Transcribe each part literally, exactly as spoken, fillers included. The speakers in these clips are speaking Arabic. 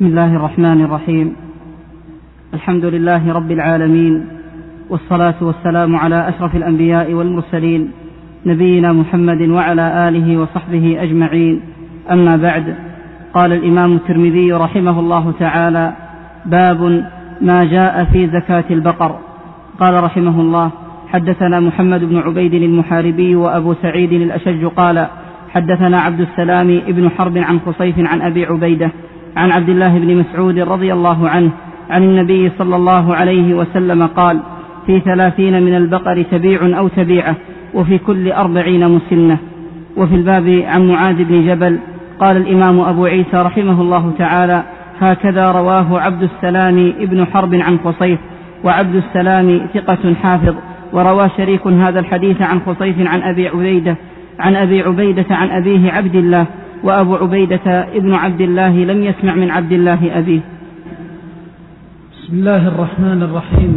بسم الله الرحمن الرحيم. الحمد لله رب العالمين، والصلاة والسلام على أشرف الأنبياء والمرسلين نبينا محمد وعلى آله وصحبه أجمعين. أما بعد، قال الإمام الترمذي رحمه الله تعالى: باب ما جاء في زكاة البقر. قال رحمه الله: حدثنا محمد بن عبيد المحاربي وأبو سعيد الأشج قال: حدثنا عبد السلام ابن حرب عن خصيف عن أبي عبيدة عن عبد الله بن مسعود رضي الله عنه عن النبي صلى الله عليه وسلم قال: في ثلاثين من البقر تبيع أو تبيعة، وفي كل أربعين مسنة. وفي الباب عن معاذ بن جبل. قال الإمام أبو عيسى رحمه الله تعالى: هكذا رواه عبد السلام ابن حرب عن خصيف، وعبد السلام ثقة حافظ. وروى شريك هذا الحديث عن خصيف عن أبي عبيدة عن أبي عبيدة عن أبيه عبد الله، وأبو عبيدة ابن عبد الله لم يسمع من عبد الله أبيه. بسم الله الرحمن الرحيم.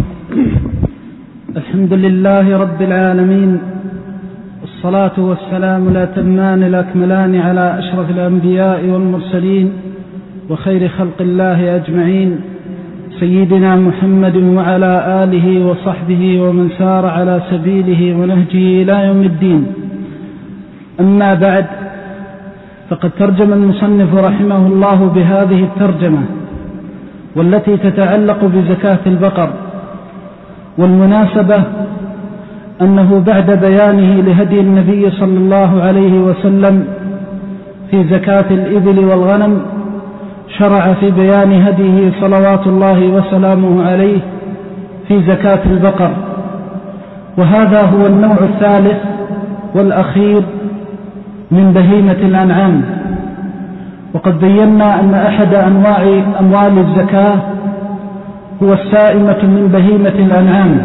الحمد لله رب العالمين، والصلاة والسلام الأتمان الأكملان على أشرف الأنبياء والمرسلين وخير خلق الله أجمعين، سيدنا محمد وعلى آله وصحبه ومن سار على سبيله ونهجه إلى يوم الدين. أما بعد، فقد ترجم المصنف رحمه الله بهذه الترجمة والتي تتعلق بزكاة البقر. والمناسبة أنه بعد بيانه لهدي النبي صلى الله عليه وسلم في زكاة الإبل والغنم، شرع في بيان هديه صلوات الله وسلامه عليه في زكاة البقر، وهذا هو النوع الثالث والأخير من بهيمة الأنعام. وقد بينا أن أحد أنواع أموال الزكاة هو السائمة من بهيمة الأنعام.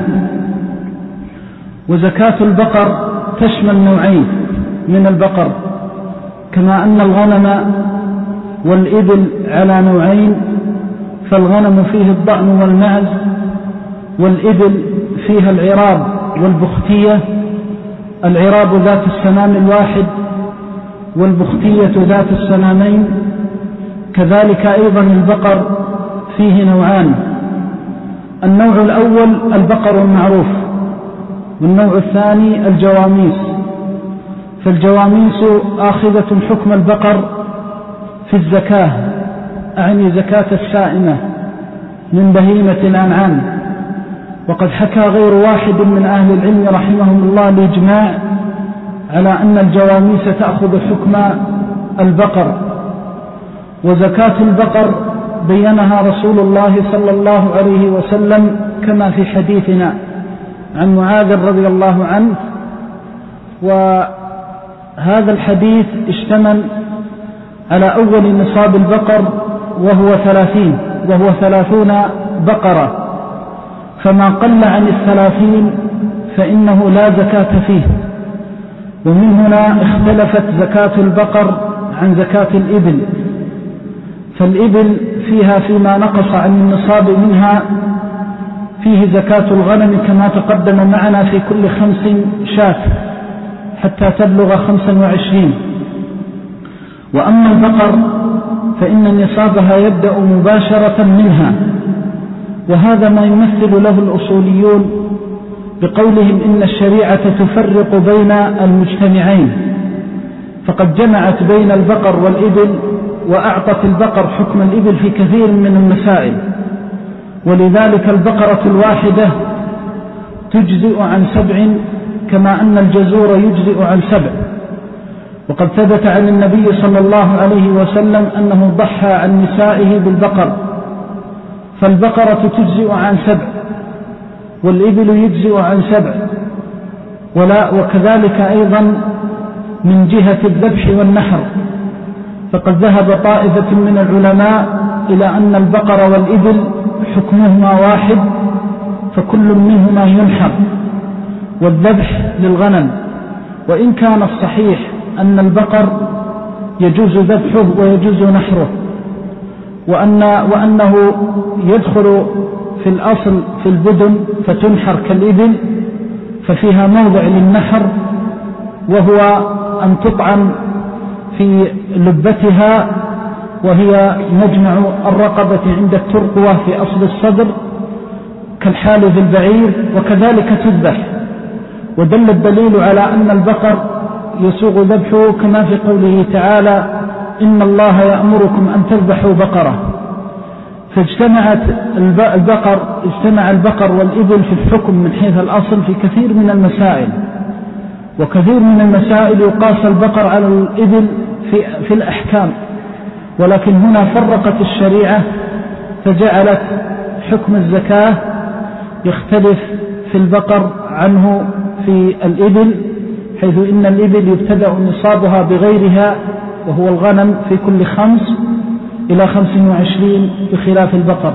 وزكاة البقر تشمل نوعين من البقر، كما أن الغنم والإبل على نوعين، فالغنم فيه الضأن والمعز، والإبل فيها العراب والبختية، العراب ذات السنام الواحد والبختية ذات السنامين. كذلك أيضا البقر فيه نوعان: النوع الأول البقر المعروف، والنوع الثاني الجواميس. فالجواميس آخذة حكم البقر في الزكاة، أعني زكاة السائمة من بهيمة الأنعام. وقد حكى غير واحد من أهل العلم رحمهم الله الإجماع على أن الجواميس تأخذ حكم البقر. وزكاة البقر بينها رسول الله صلى الله عليه وسلم كما في حديثنا عن معاذ رضي الله عنه. وهذا الحديث اشتمل على أول نصاب البقر وهو ثلاثين وهو ثلاثون بقرة، فما قل عن الثلاثين فإنه لا زكاة فيه. ومن هنا اختلفت زكاة البقر عن زكاة الإبل، فالإبل فيها فيما نقص عن النصاب منها فيه زكاة الغنم كما تقدم معنا في كل خمس شاة حتى تبلغ خمسا وعشرين. وأما البقر فإن نصابها يبدأ مباشرة منها، وهذا ما يمثل له الأصوليون بقولهم إن الشريعة تفرق بين المجتمعين، فقد جمعت بين البقر والإبل وأعطت البقر حكم الإبل في كثير من المسائل. ولذلك البقرة الواحدة تجزئ عن سبع، كما أن الجزور يجزئ عن سبع. وقد ثبت عن النبي صلى الله عليه وسلم أنه ضحى عن نسائه بالبقر، فالبقرة تجزئ عن سبع والإبل يجزئ عن سبع. ولا وكذلك أيضا من جهة الذبح والنحر، فقد ذهب طائفة من العلماء إلى أن البقر والإبل حكمهما واحد، فكل منهما ينحر، والذبح للغنم. وإن كان الصحيح أن البقر يجوز ذبحه ويجوز نحره، وأن وأنه يدخل في الأصل في البدن فتنحر كالإبل، ففيها موضع للنحر، وهو أن تطعن في لبتها وهي مجمع الرقبة عند الترقوة في أصل الصدر كالحال في البعير، وكذلك تذبح. ودل الدليل على أن البقر يسوغ ذبحه كما في قوله تعالى إن الله يأمركم أن تذبحوا بقرة. فاجتمعت البقر اجتمع البقر والإبل في الحكم من حيث الأصل في كثير من المسائل، وكثير من المسائل يقاس البقر على الإبل في, في الأحكام، ولكن هنا فرقت الشريعة فجعلت حكم الزكاة يختلف في البقر عنه في الإبل، حيث إن الإبل يبتدأ نصابها بغيرها وهو الغنم في كل خمس إلى خمس وعشرين بخلاف البقر.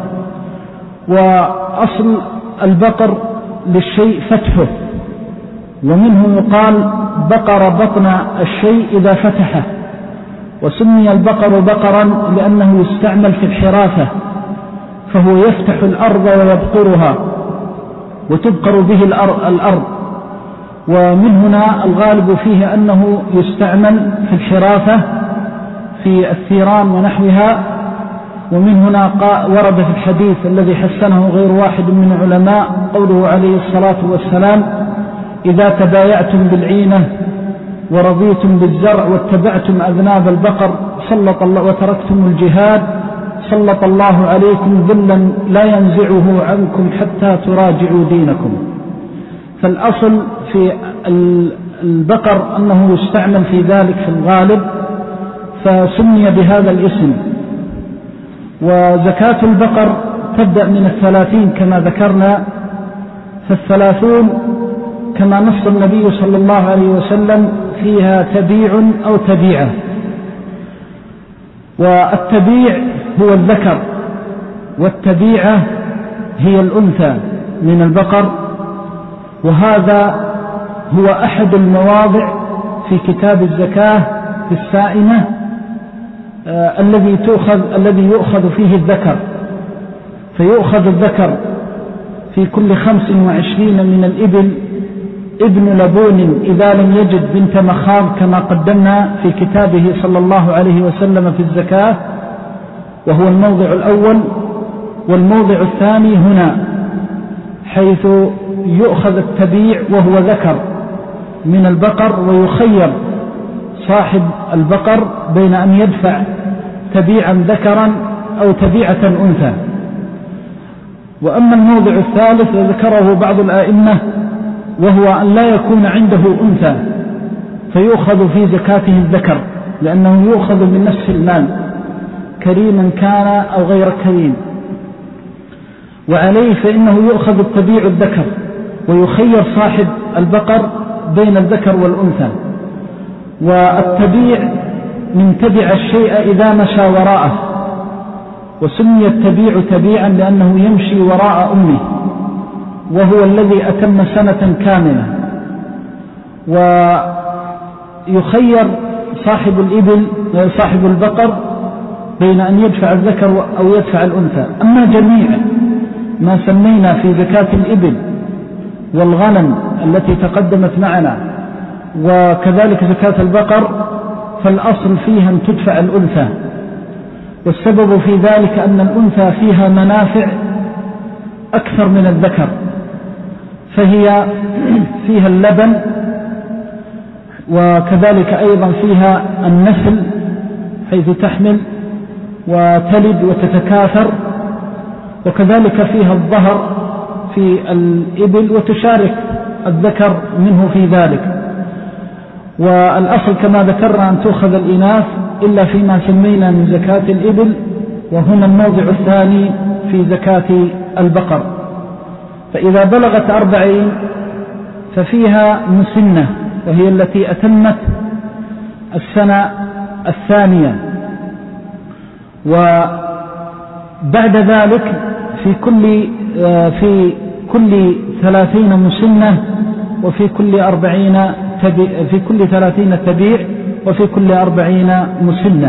وأصل البقر للشيء فتحه، ومنه يقال بقر بطن الشيء إذا فتحه. وسمي البقر بقرا لأنه يستعمل في الحرافة، فهو يفتح الأرض ويبقرها وتبقر به الأرض. ومن هنا الغالب فيه أنه يستعمل في الحرافة في الثيران ونحوها. ومن هنا ورد في الحديث الذي حسنه غير واحد من العلماء قوله عليه الصلاة والسلام إذا تبايعتم بالعينة ورضيتم بالزرع واتبعتم أذناب البقر سلط الله وتركتم الجهاد سلط الله عليكم ذلا لا ينزعه عنكم حتى تراجعوا دينكم. فالأصل في البقر أنه يستعمل في ذلك في الغالب، فسمي بهذا الاسم. وزكاة البقر تبدأ من الثلاثين كما ذكرنا، فالثلاثون كما نص النبي صلى الله عليه وسلم فيها تبيع أو تبيعة. والتبيع هو الذكر، والتبيعة هي الأنثى من البقر. وهذا هو أحد المواضع في كتاب الزكاة في السائمة آه الذي تؤخذ الذي يؤخذ فيه الذكر، فيؤخذ الذكر في كل خمس وعشرين من الإبل ابن لبون إذا لم يجد بنت مخاض كما قدمنا في كتابه صلى الله عليه وسلم في الزكاة، وهو الموضع الأول. والموضع الثاني هنا حيث يؤخذ التبيع وهو ذكر من البقر، ويخير صاحب البقر بين أن يدفع تبيعا ذكرا أو تبيعة أنثى. وأما الموضع الثالث وذكره بعض الآئمة وهو أن لا يكون عنده أنثى فيؤخذ في زكاته الذكر، لأنه يؤخذ من نفس المال كريما كان أو غير كريم. وعليه فإنه يؤخذ التبيع الذكر، ويخير صاحب البقر بين الذكر والأنثى. والتبيع من تبع الشيء إذا مشى وراءه، وسمي التبيع تبيعا لأنه يمشي وراء أمه، وهو الذي أتم سنة كاملة. ويخير صاحب الإبل صاحب البقر بين أن يدفع الذكر أو يدفع الأنثى. أما جميع ما سمينا في زكاة الإبل والغنم التي تقدمت معنا وكذلك زكاة البقر فالأصل فيها أن تدفع الأنثى، والسبب في ذلك أن الأنثى فيها منافع أكثر من الذكر، فهي فيها اللبن، وكذلك أيضا فيها النسل حيث تحمل وتلد وتتكاثر، وكذلك فيها الظهر في الإبل وتشارك الذكر منه في ذلك. والأصل كما ذكرنا أن تأخذ الإناث إلا فيما سمينا من زكاة الإبل، وهنا الموضع الثاني في زكاة البقر. فإذا بلغت أربعين ففيها مسنة، وهي التي أتمت السنة الثانية. وبعد ذلك في كل في كل ثلاثين مسنة، وفي كل أربعين في كل ثلاثين تبيع، وفي كل أربعين مسنة.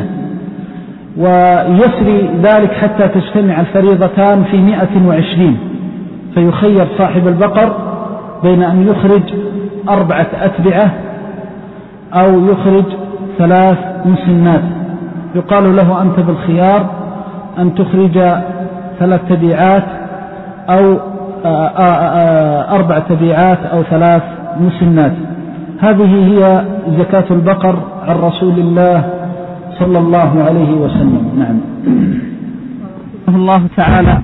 ويسري ذلك حتى تجتمع الفريضتان في مئة وعشرين، فيخير صاحب البقر بين أن يخرج أربعة أتبعة أو يخرج ثلاث مسنات، يقال له أنت بالخيار أن تخرج ثلاث تبيعات أو أربع تبيعات أو ثلاث مسنات. هذه هي زكاة البقر عن رسول الله صلى الله عليه وسلم. نعم. رحمه الله تعالى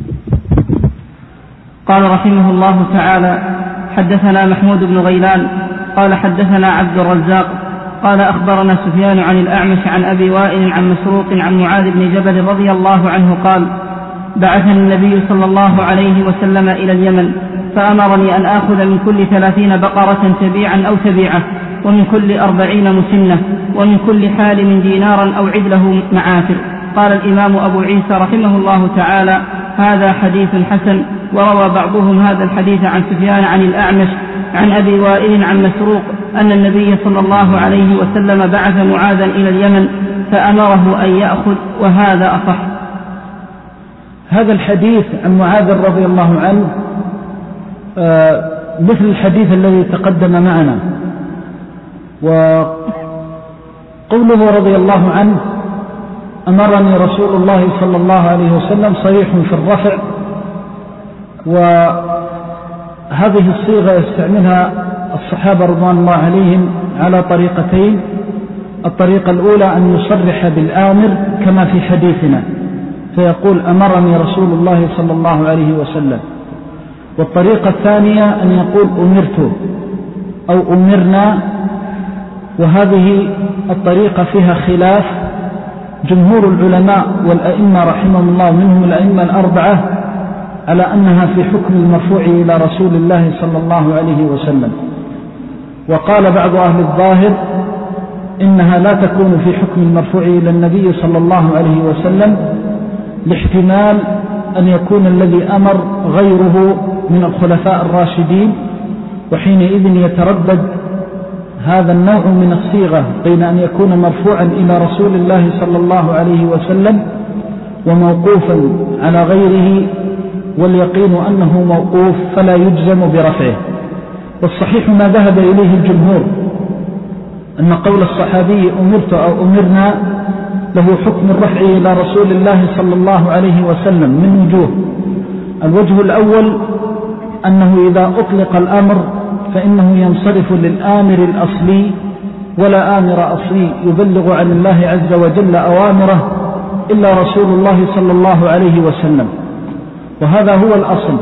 قال رحمه الله تعالى: حدثنا محمود بن غيلان قال حدثنا عبد الرزاق قال أخبرنا سفيان عن الأعمش عن أبي وائل عن مسروق عن معاذ بن جبل رضي الله عنه قال: بعثني النبي صلى الله عليه وسلم إلى اليمن فأمرني أن آخذ من كل ثلاثين بقرة تبيعا أو تبيعة، ومن كل أربعين مسنة، ومن كل حالم دينارا أو عدله معافر. قال الإمام أبو عيسى رحمه الله تعالى: هذا حديث حسن. وروى بعضهم هذا الحديث عن سفيان عن الأعمش عن أبي وائل عن مسروق أن النبي صلى الله عليه وسلم بعث معاذا إلى اليمن فأمره أن يأخذ، وهذا أصح. هذا الحديث عن معاذ رضي الله عنه آه مثل الحديث الذي تقدم معنا، وقوله رضي الله عنه أمرني رسول الله صلى الله عليه وسلم صريح في الرفع، وهذه الصيغة يستعملها الصحابة رضوان الله عليهم على طريقتين. الطريقة الأولى أن يصرح بالآمر كما في حديثنا فيقول أمرني رسول الله صلى الله عليه وسلم، والطريقة الثانية أن يقول أمرت أو أمرنا، وهذه الطريقة فيها خلاف. جمهور العلماء والأئمة رحمهم الله منهم الأئمة الأربعة على أنها في حكم المرفوع إلى رسول الله صلى الله عليه وسلم، وقال بعض أهل الظاهر إنها لا تكون في حكم المرفوع إلى النبي صلى الله عليه وسلم لاحتمال أن يكون الذي أمر غيره من الخلفاء الراشدين، وحينئذ يتردد هذا النوع من الصيغة بين أن يكون مرفوعا إلى رسول الله صلى الله عليه وسلم وموقوفا على غيره، واليقين أنه موقوف فلا يجزم برفعه. والصحيح ما ذهب إليه الجمهور أن قول الصحابي أمرت أو أمرنا له حكم الرفع إلى رسول الله صلى الله عليه وسلم من وجوه. الوجه الأول أنه إذا أطلق الأمر فإنه ينصرف للآمر الأصلي، ولا آمر أصلي يبلغ عن الله عز وجل أوامره إلا رسول الله صلى الله عليه وسلم، وهذا هو الأصل.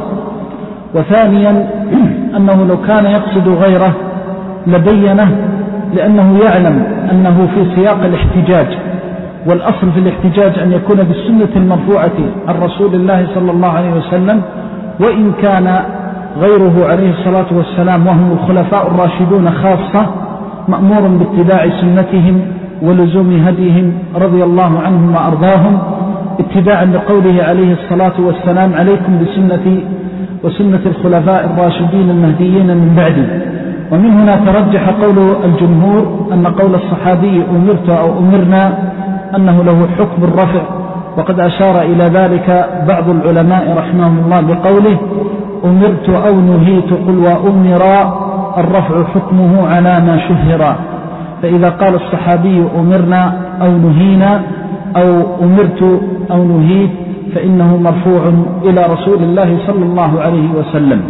وثانيا أنه لو كان يقصد غيره لبينه، لأنه يعلم أنه في سياق الاحتجاج، والأصل في الاحتجاج أن يكون بالسنة المرفوعة عن رسول الله صلى الله عليه وسلم، وإن كان غيره عليه الصلاة والسلام وهم الخلفاء الراشدون خاصة مأمور باتباع سنتهم ولزوم هديهم رضي الله عنهم وأرضاهم، اتباعا لقوله عليه الصلاة والسلام: عليكم بسنتي وسنة الخلفاء الراشدين المهديين من بعدي. ومن هنا ترجح قول الجمهور أن قول الصحابي أمرت أو أمرنا أنه له حكم الرفع، وقد أشار إلى ذلك بعض العلماء رحمهم الله بقوله أمرت أو نهيت قل وأمر الرفع حكمه على ما شهر. فإذا قال الصحابي أمرنا أو نهينا أو أمرت أو نهيت فإنه مرفوع إلى رسول الله صلى الله عليه وسلم.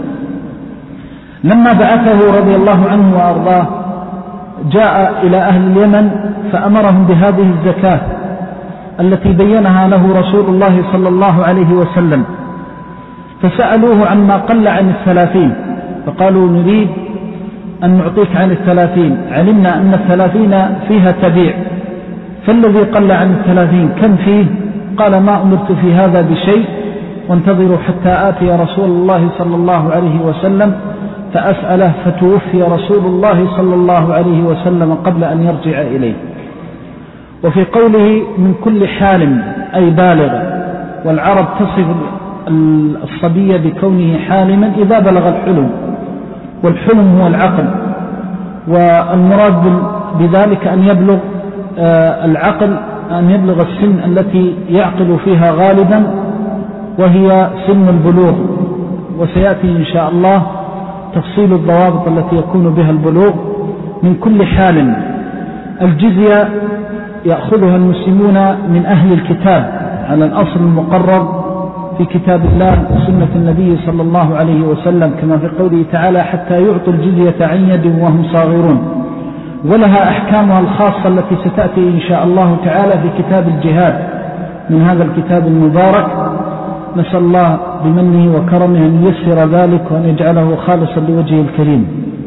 لما بعثه رضي الله عنه وأرضاه جاء إلى أهل اليمن فأمرهم بهذه الزكاة التي بينها له رسول الله صلى الله عليه وسلم، فسألوه عما قل عن الثلاثين، فقالوا نريد أن نعطيك عن الثلاثين، علمنا أن الثلاثين فيها تبيع، فالذي قل عن الثلاثين كم فيه؟ قال ما أمرت في هذا بشيء، وانتظروا حتى آتي رسول الله صلى الله عليه وسلم فأسأله، فتوفي رسول الله صلى الله عليه وسلم قبل أن يرجع إليه. وفي قوله من كل حال أي بالغ، والعرب تصف الصبي بكونه حالما إذا بلغ الحلم، والحلم هو العقل، والمراد بذلك أن يبلغ العقل أن يبلغ السن التي يعقل فيها غالبا، وهي سن البلوغ، وسيأتي إن شاء الله تفصيل الضوابط التي يكون بها البلوغ. من كل حال، الجزية يأخذها المسلمون من أهل الكتاب على الأصل المقرر في كتاب الله وسنة النبي صلى الله عليه وسلم، كما في قوله تعالى حتى يعطوا الجزية عن يد وهم صاغرون، ولها أحكامها الخاصة التي ستأتي إن شاء الله تعالى في كتاب الجهاد من هذا الكتاب المبارك. نسأل الله بمنه وكرمه أن ييسر ذلك وأن يجعله خالصا لوجهه الكريم.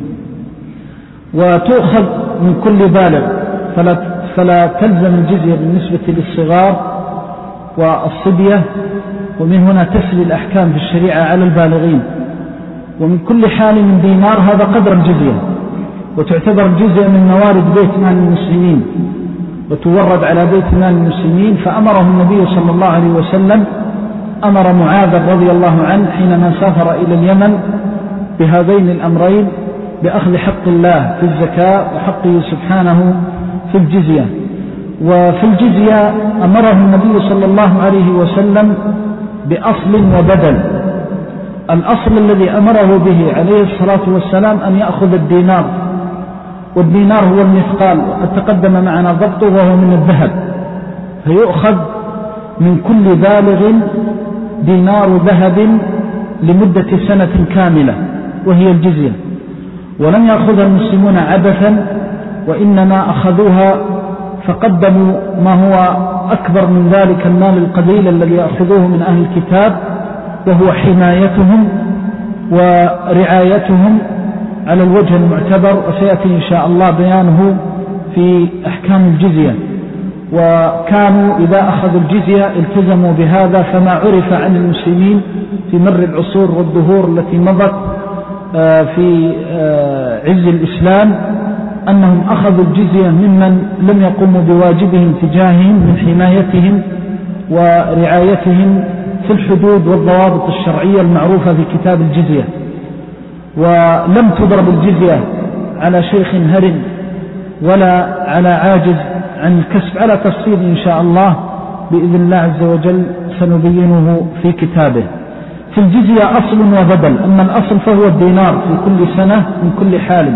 وتؤخذ من كل بالغ، فلا, فلا تلزم الجزية بالنسبة للصغار والصبية، ومن هنا تسري الأحكام في الشريعة على البالغين. ومن كل حال من دينار، هذا قدر الجزية، وتعتبر الجزية من موارد بيت مال المسلمين وتورد على بيت مال المسلمين. فأمره النبي صلى الله عليه وسلم، أمر معاذ رضي الله عنه حينما سافر إلى اليمن بهذين الأمرين، بأخذ حق الله في الزكاة وحقه سبحانه في الجزية. وفي الجزية أمره النبي صلى الله عليه وسلم بأصل وبدل. الأصل الذي أمره به عليه الصلاة والسلام أن يأخذ الدينار، والدينار هو المثقال، وقد تقدم معنا ضبطه وهو من الذهب، فيؤخذ من كل بالغ دينار ذهب لمدة سنة كاملة وهي الجزية. ولم يأخذها المسلمون عبثا، وإنما أخذوها فقدموا ما هو أكبر من ذلك المال القليل الذي يأخذوه من أهل الكتاب، وهو حمايتهم ورعايتهم على الوجه المعتبر، وسيأتي إن شاء الله بيانه في أحكام الجزية. وكانوا إذا أخذوا الجزية التزموا بهذا، فما عرف عن المسلمين في مر العصور والدهور التي مضت في عز الإسلام أنهم أخذوا الجزية ممن لم يقوموا بواجبهم تجاههم من حمايتهم ورعايتهم في الحدود والضوابط الشرعية المعروفة في كتاب الجزية. ولم تضرب الجزية على شيخ هرم ولا على عاجز عن الكسب، على تفصيل إن شاء الله بإذن الله عز وجل سنبينه في كتابه. في الجزية أصل وبدل، أما الأصل فهو الدينار في كل سنة من كل حال،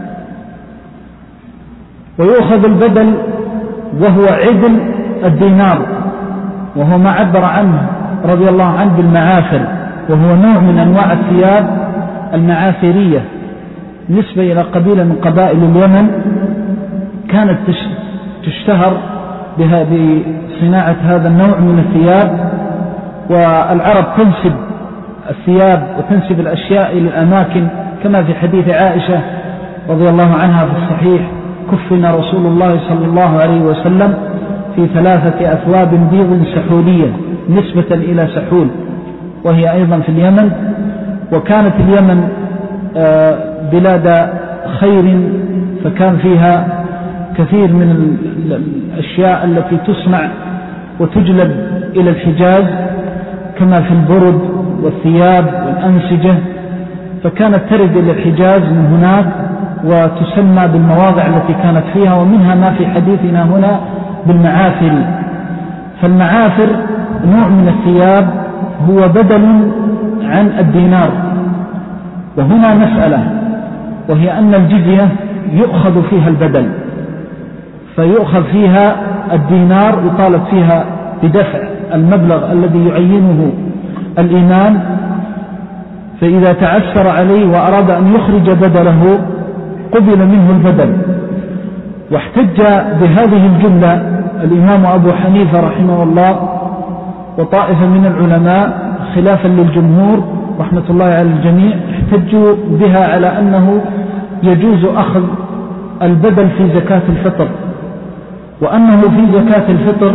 ويؤخذ البدل وهو عدل الدينار، وهو ما عبر عنه رضي الله عنه بالمعافر، وهو نوع من أنواع الثياب المعافرية نسبة إلى قبيلة من قبائل اليمن كانت تشتهر بها بصناعة هذا النوع من الثياب. والعرب تنسب الثياب وتنسب الأشياء إلى الأماكن، كما في حديث عائشة رضي الله عنها في الصحيح: كفنا رسول الله صلى الله عليه وسلم في ثلاثة أثواب بيض سحولية، نسبة إلى سحول وهي أيضا في اليمن. وكانت اليمن بلاد خير، فكان فيها كثير من الأشياء التي تصنع وتجلب إلى الحجاز، كما في البرد والثياب والأنسجة، فكانت ترد إلى الحجاز من هناك وتسمى بالمواضع التي كانت فيها، ومنها ما في حديثنا هنا بالمعافر. فالمعافر نوع من الثياب هو بدل عن الدينار. وهنا مسألة، وهي أن الجزية يؤخذ فيها البدل، فيؤخذ فيها الدينار يطالب فيها بدفع المبلغ الذي يعينه الإمام، فإذا تعسر عليه وأراد أن يخرج بدله قبل منه البدل. واحتج بهذه الجملة الإمام أبو حنيفة رحمه الله وطائفة من العلماء خلافا للجمهور رحمة الله على الجميع، احتجوا بها على أنه يجوز أخذ البدل في زكاة الفطر، وأنه في زكاة الفطر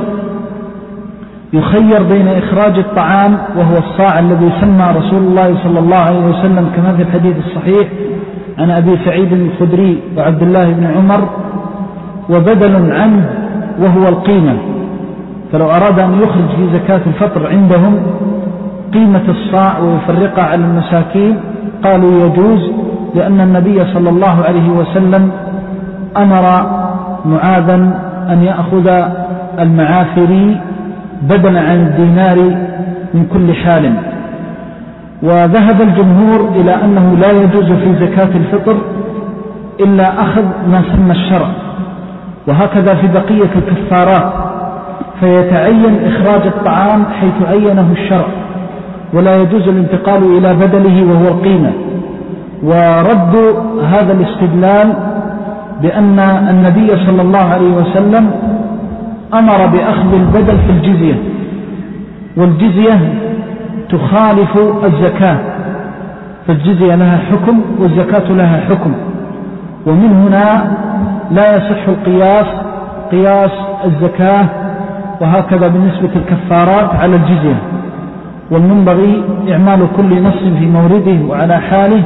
يخير بين إخراج الطعام وهو الصاع الذي سمى رسول الله صلى الله عليه وسلم كما في الحديث الصحيح عن أبي سعيد الخدري وعبد الله بن عمر، وبدل عنه وهو القيمة. فلو أراد أن يخرج في زكاة الفطر عندهم قيمة الصاع ويفرقها على المساكين قالوا يجوز، لأن النبي صلى الله عليه وسلم أمر معاذا أن يأخذ المعافري بدلا عن الدينار من كل حال. وذهب الجمهور إلى أنه لا يجوز في زكاة الفطر إلا أخذ ما سمى الشرع، وهكذا في بقية الكفارات، فيتعين إخراج الطعام حيث عينه الشرع، ولا يجوز الانتقال إلى بدله وهو القيمة. ورد هذا الاستدلال بأن النبي صلى الله عليه وسلم أمر بأخذ البدل في الجزية، والجزية تخالف الزكاة، فالجزية لها حكم والزكاة لها حكم، ومن هنا لا يصح القياس قياس الزكاة وهكذا بالنسبة الكفارات على الجزية، والمنبغي إعمال كل نص في مورده وعلى حاله.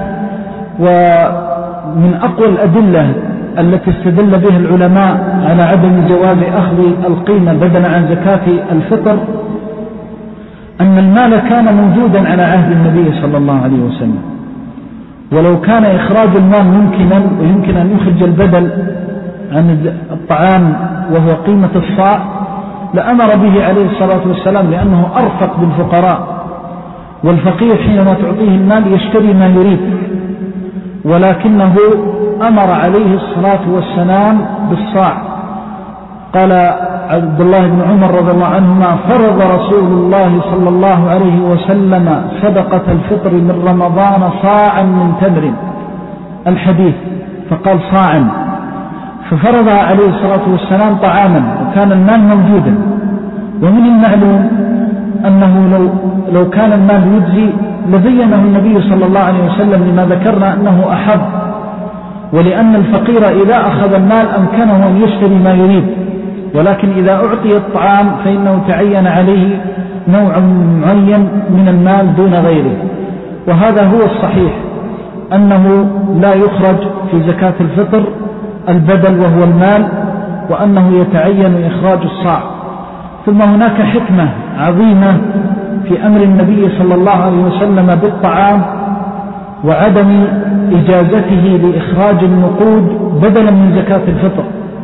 ومن أقوى الأدلة التي استدل بها العلماء على عدم جواز أخذ القيمة بدلا عن زكاة الفطر أن المال كان موجودا على عهد النبي صلى الله عليه وسلم، ولو كان إخراج المال ممكنا ويمكن أن يخرج البدل عن الطعام وهو قيمة الصاع لأمر به عليه الصلاة والسلام، لأنه أرفق بالفقراء، والفقير حينما تعطيه المال يشتري ما يريد، ولكنه أمر عليه الصلاة والسلام بالصاع. قال عبد الله بن عمر رضي الله عنهما: فرض رسول الله صلى الله عليه وسلم صدقة الفطر من رمضان صاعا من تمر، الحديث، فقال صاعا، ففرضها عليه الصلاة والسلام طعاما، وكان المال موجودا. ومن المعلوم أنه لو, لو كان المال يجزي لبينه النبي صلى الله عليه وسلم لما ذكرنا أنه أحب، ولأن الفقير إذا أخذ المال أمكنه أن يشتري ما يريد، ولكن إذا أعطي الطعام فإنه تعين عليه نوع معين من المال دون غيره. وهذا هو الصحيح، أنه لا يخرج في زكاة الفطر البدل وهو المال، وأنه يتعين إخراج الصاع. ثم هناك حكمة عظيمة في أمر النبي صلى الله عليه وسلم بالطعام وعدم إجازته لإخراج النقود بدلا من زكاة الفطر،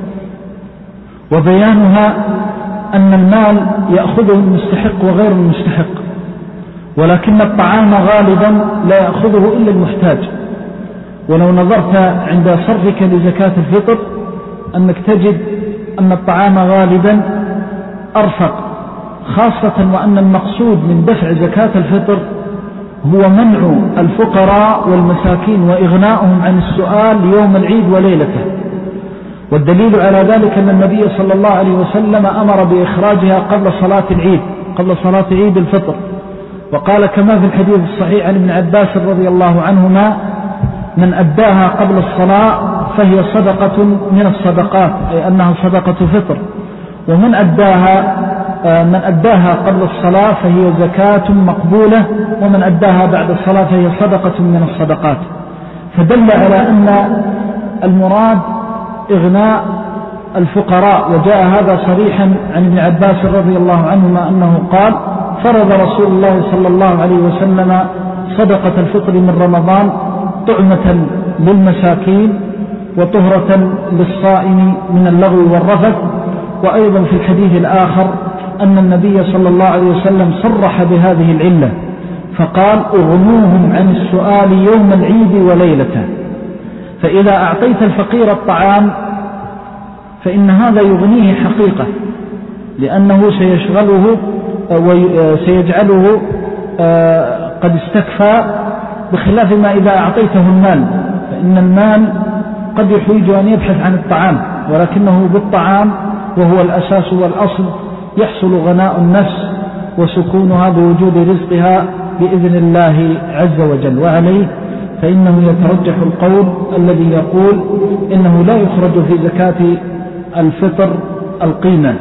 وبيانها أن المال يأخذه المستحق وغير المستحق، ولكن الطعام غالبا لا يأخذه إلا المحتاج. ولو نظرت عند صرفك لزكاة الفطر أنك تجد أن الطعام غالبا أرفق، خاصة وأن المقصود من دفع زكاة الفطر هو منع الفقراء والمساكين وإغناؤهم عن السؤال يوم العيد وليلته. والدليل على ذلك أن النبي صلى الله عليه وسلم أمر بإخراجها قبل صلاة العيد، قبل صلاة عيد الفطر، وقال كما في الحديث الصحيح عن ابن عباس رضي الله عنهما: من أداها قبل الصلاة فهي صدقة من الصدقات، أي أنها صدقة فطر، ومن أداها من أداها قبل الصلاة فهي زكاة مقبولة، ومن أداها بعد الصلاة فهي صدقة من الصدقات. فدل على أن المراد إغناء الفقراء، وجاء هذا صريحا عن ابن عباس رضي الله عنهما أنه قال: فرض رسول الله صلى الله عليه وسلم صدقة الفطر من رمضان طعمة للمساكين وطهرة للصائم من اللغو والرفث. وأيضا في الحديث الآخر أن النبي صلى الله عليه وسلم صرح بهذه العلة فقال: اغنوهم عن السؤال يوم العيد وليلته. فإذا أعطيت الفقير الطعام فإن هذا يغنيه حقيقة، لأنه سيشغله وسيجعله قد استكفى، بخلاف ما إذا أعطيته المال، فإن المال قد يحوج أن يبحث عن الطعام، ولكنه بالطعام وهو الأساس والأصل يحصل غناء النفس وسكونها بوجود رزقها بإذن الله عز وجل. وعليه فإنه يترجح القول الذي يقول إنه لا يخرج في زكاة الفطر القيمة،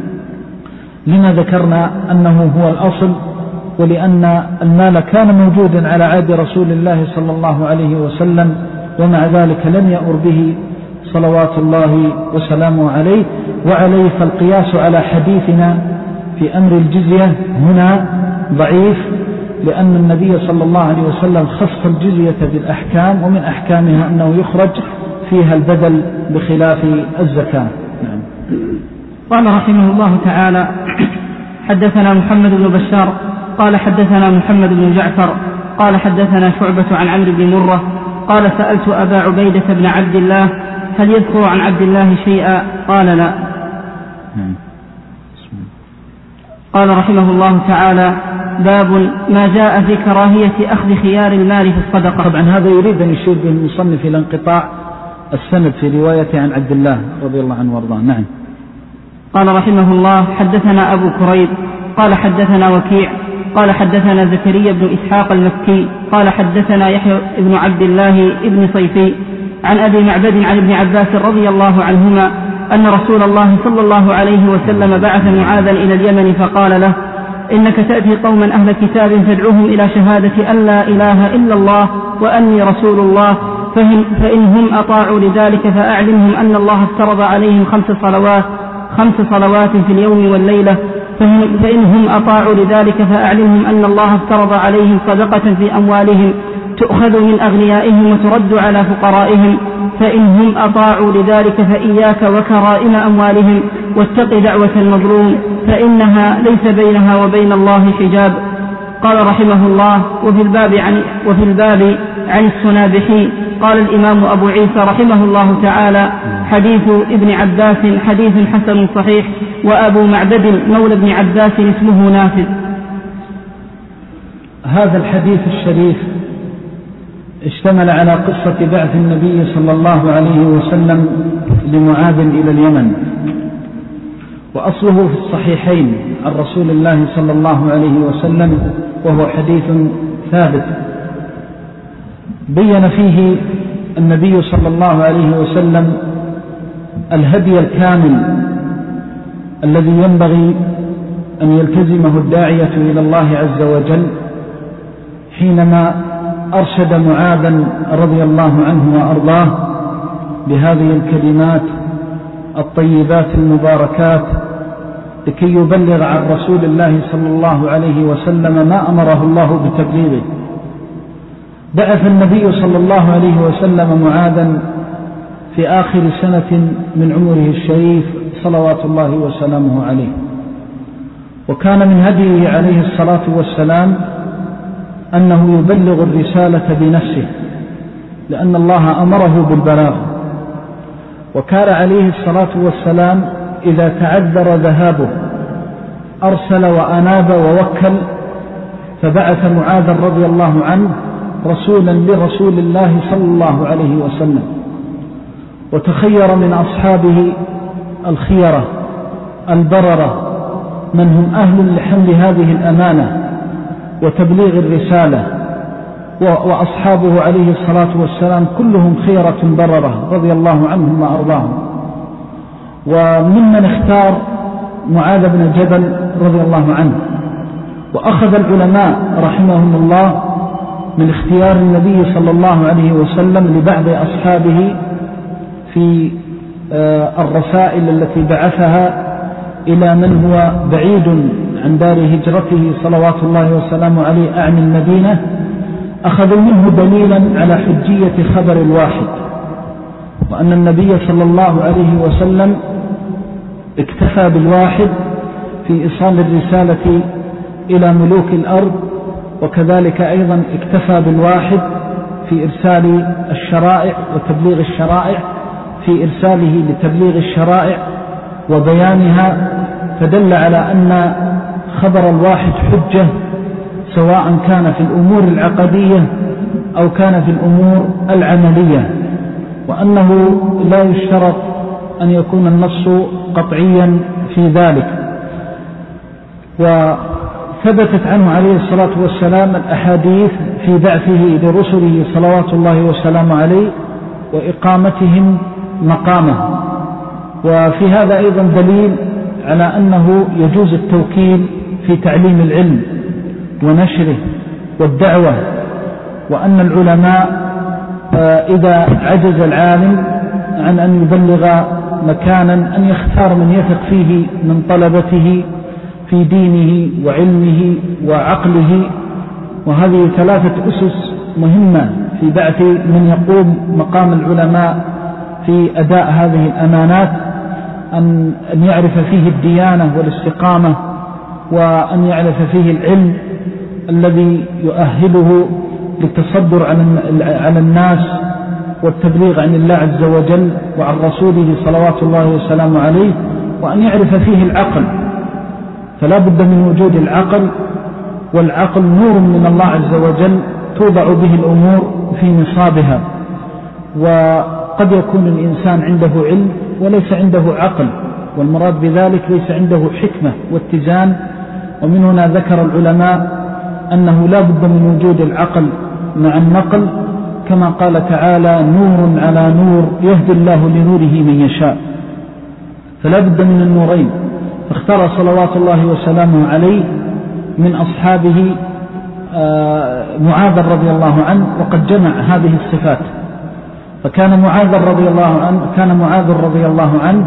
لما ذكرنا أنه هو الأصل، ولأن المال كان موجودا على عهد رسول الله صلى الله عليه وسلم، ومع ذلك لم يأمر به صلوات الله وسلامه عليه. وعليه فالقياس على حديثنا في أمر الجزية هنا ضعيف، لأن النبي صلى الله عليه وسلم خص الجزية بالأحكام، ومن أحكامها أنه يخرج فيها البدل بخلاف الزكاة. نعم. قال رحمه الله تعالى: حدثنا محمد بن بشار قال حدثنا محمد بن جعفر قال حدثنا شعبة عن عمرو بن مرة قال: سألت أبا عبيدة بن عبد الله هل يذكر عن عبد الله شيئا؟ قال لا. قال رحمه الله تعالى: باب ما جاء في كراهية أخذ خيار المال في الصدقة. طبعا هذا يريد أن يشير به المصنف إلى انقطاع السند في روايته عن عبد الله رضي الله عنه وارضاه. نعم. قال رحمه الله: حدثنا أبو كريب قال حدثنا وكيع قال حدثنا زكريا بن إسحاق المكي قال حدثنا يحيى بن عبد الله بن صيفي عن أبي معبد عن ابن عباس رضي الله عنهما أن رسول الله صلى الله عليه وسلم بعث معاذا إلى اليمن فقال له: إنك تأتي قوما أهل كتاب فادعوهم إلى شهادة أن لا إله إلا الله وأني رسول الله، فإنهم أطاعوا لذلك فأعلمهم أن الله افترض عليهم خمس صلوات خمس صلوات في اليوم والليلة، فإنهم أطاعوا لذلك فأعلمهم أن الله افترض عليهم صدقة في أموالهم تؤخذ من أغنيائهم وترد على فقرائهم، فإنهم أطاعوا لذلك فإياك وكرائم أموالهم واتق دعوة المظلوم فإنها ليس بينها وبين الله حجاب. قال رحمه الله: وفي الباب عن, وفي الباب عن الصنابحي قال الإمام أبو عيسى رحمه الله تعالى: حديث ابن عباس حديث حسن صحيح، وأبو معبد مولى ابن عباس اسمه نافذ. هذا الحديث الشريف اشتمل على قصة بعث النبي صلى الله عليه وسلم لمعاذ إلى اليمن، وأصله في الصحيحين عن رسول الله صلى الله عليه وسلم، وهو حديث ثابت بين فيه النبي صلى الله عليه وسلم الهدي الكامل الذي ينبغي أن يلتزمه الداعية إلى الله عز وجل حينما أرشد معاذا رضي الله عنه وأرضاه بهذه الكلمات الطيبات المباركات لكي يبلغ عن رسول الله صلى الله عليه وسلم ما أمره الله بتبليغه. بعث النبي صلى الله عليه وسلم معاذا في آخر سنة من عمره الشريف صلوات الله وسلامه عليه، وكان من هديه عليه الصلاة والسلام أنه يبلغ الرسالة بنفسه، لأن الله أمره بالبلاغ. وكان عليه الصلاة والسلام إذا تعذر ذهابه أرسل وأناب ووكل، فبعث معاذ رضي الله عنه رسولا لرسول الله صلى الله عليه وسلم، وتخير من أصحابه الخيرة البررة من هم أهل لحمل هذه الأمانة وتبليغ الرسالة، وأصحابه عليه الصلاة والسلام كلهم خيرة بررة رضي الله عنهم وأرضاهم. وممن اختار معاذ بن جبل رضي الله عنه. وأخذ العلماء رحمهم الله من اختيار النبي صلى الله عليه وسلم لبعض أصحابه في الرسائل التي بعثها إلى من هو بعيد عن دار هجرته صلوات الله وسلامه عليه أعني المدينة، أخذوا منه دليلا على حجية خبر الواحد، وأن النبي صلى الله عليه وسلم اكتفى بالواحد في إيصال الرسالة إلى ملوك الأرض، وكذلك أيضا اكتفى بالواحد في إرسال الشرائع وتبليغ الشرائع، في إرساله لتبليغ الشرائع وبيانها، فدل على أن خبر الواحد حجة سواء كان في الأمور العقدية أو كان في الأمور العملية، وأنه لا يشترط أن يكون النص قطعيا في ذلك. وثبتت عنه عليه الصلاة والسلام الأحاديث في بعثه لرسله صلوات الله وسلامه عليه وإقامتهم مقامه. وفي هذا أيضا دليل على أنه يجوز التوكيل في تعليم العلم ونشره والدعوة، وأن العلماء إذا عجز العالم عن أن يبلغ مكانا أن يختار من يثق فيه من طلبته في دينه وعلمه وعقله. وهذه ثلاثة أسس مهمة في بعث من يقوم مقام العلماء في أداء هذه الأمانات، أن يعرف فيه الديانة والاستقامة، وأن يعرف فيه العلم الذي يؤهله للتصدر على الناس والتبليغ عن الله عز وجل وعن رسوله صلوات الله وسلامه عليه، وأن يعرف فيه العقل، فلا بد من وجود العقل، والعقل نور من الله عز وجل توضع به الأمور في نصابها. وقد يكون الإنسان عنده علم وليس عنده عقل، والمراد بذلك ليس عنده حكمة واتزان. ومن هنا ذكر العلماء أنه لا بد من وجود العقل مع النقل، كما قال تعالى: نور على نور يهدي الله لنوره من يشاء. فلا بد من النورين. فاختار صلوات الله وسلامه عليه من أصحابه معاذ رضي الله عنه، وقد جمع هذه الصفات. فكان معاذ رضي الله عنه كان معاذ رضي الله عنه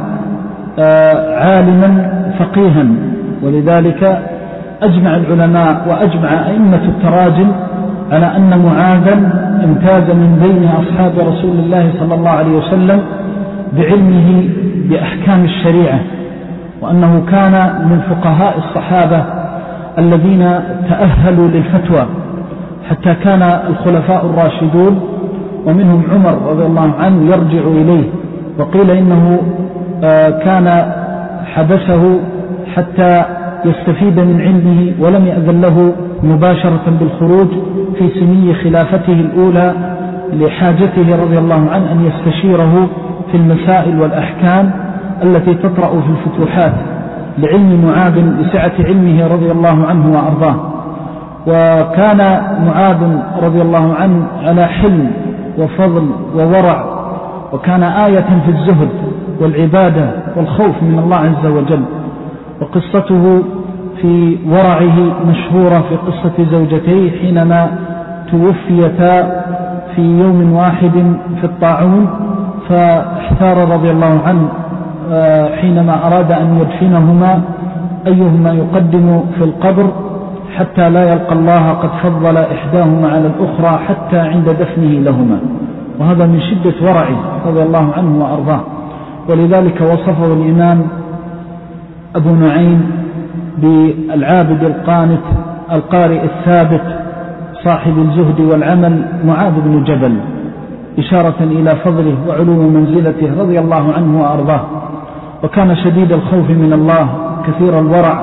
عالما فقيها، ولذلك أجمع العلماء وأجمع أئمة التراجم على أن معاذا امتاز من بين أصحاب رسول الله صلى الله عليه وسلم بعلمه بأحكام الشريعة، وأنه كان من فقهاء الصحابة الذين تأهلوا للفتوى، حتى كان الخلفاء الراشدون ومنهم عمر رضي الله عنه يرجع إليه، وقيل إنه كان حبسه حتى يستفيد من علمه، ولم يأذن له مباشرة بالخروج في سني خلافته الأولى لحاجته رضي الله عنه أن يستشيره في المسائل والأحكام التي تطرأ في الفتوحات، لعلم معاذ بسعة علمه رضي الله عنه وأرضاه. وكان معاذ رضي الله عنه على حلم وفضل وورع، وكان آية في الزهد والعبادة والخوف من الله عز وجل. وقصته في ورعه مشهورة في قصة زوجتيه حينما توفيتا في يوم واحد في الطاعون، فاحتار رضي الله عنه حينما أراد أن يدفنهما أيهما يقدم في القبر حتى لا يلقى الله قد فضل إحداهما على الأخرى حتى عند دفنه لهما، وهذا من شدة ورعه رضي الله عنه وأرضاه. ولذلك وصفه الإمام أبو نعيم بالعابد القانت القارئ الثابت صاحب الزهد والعمل معاذ بن جبل، إشارة إلى فضله وعلو منزلته رضي الله عنه وأرضاه. وكان شديد الخوف من الله كثير الورع،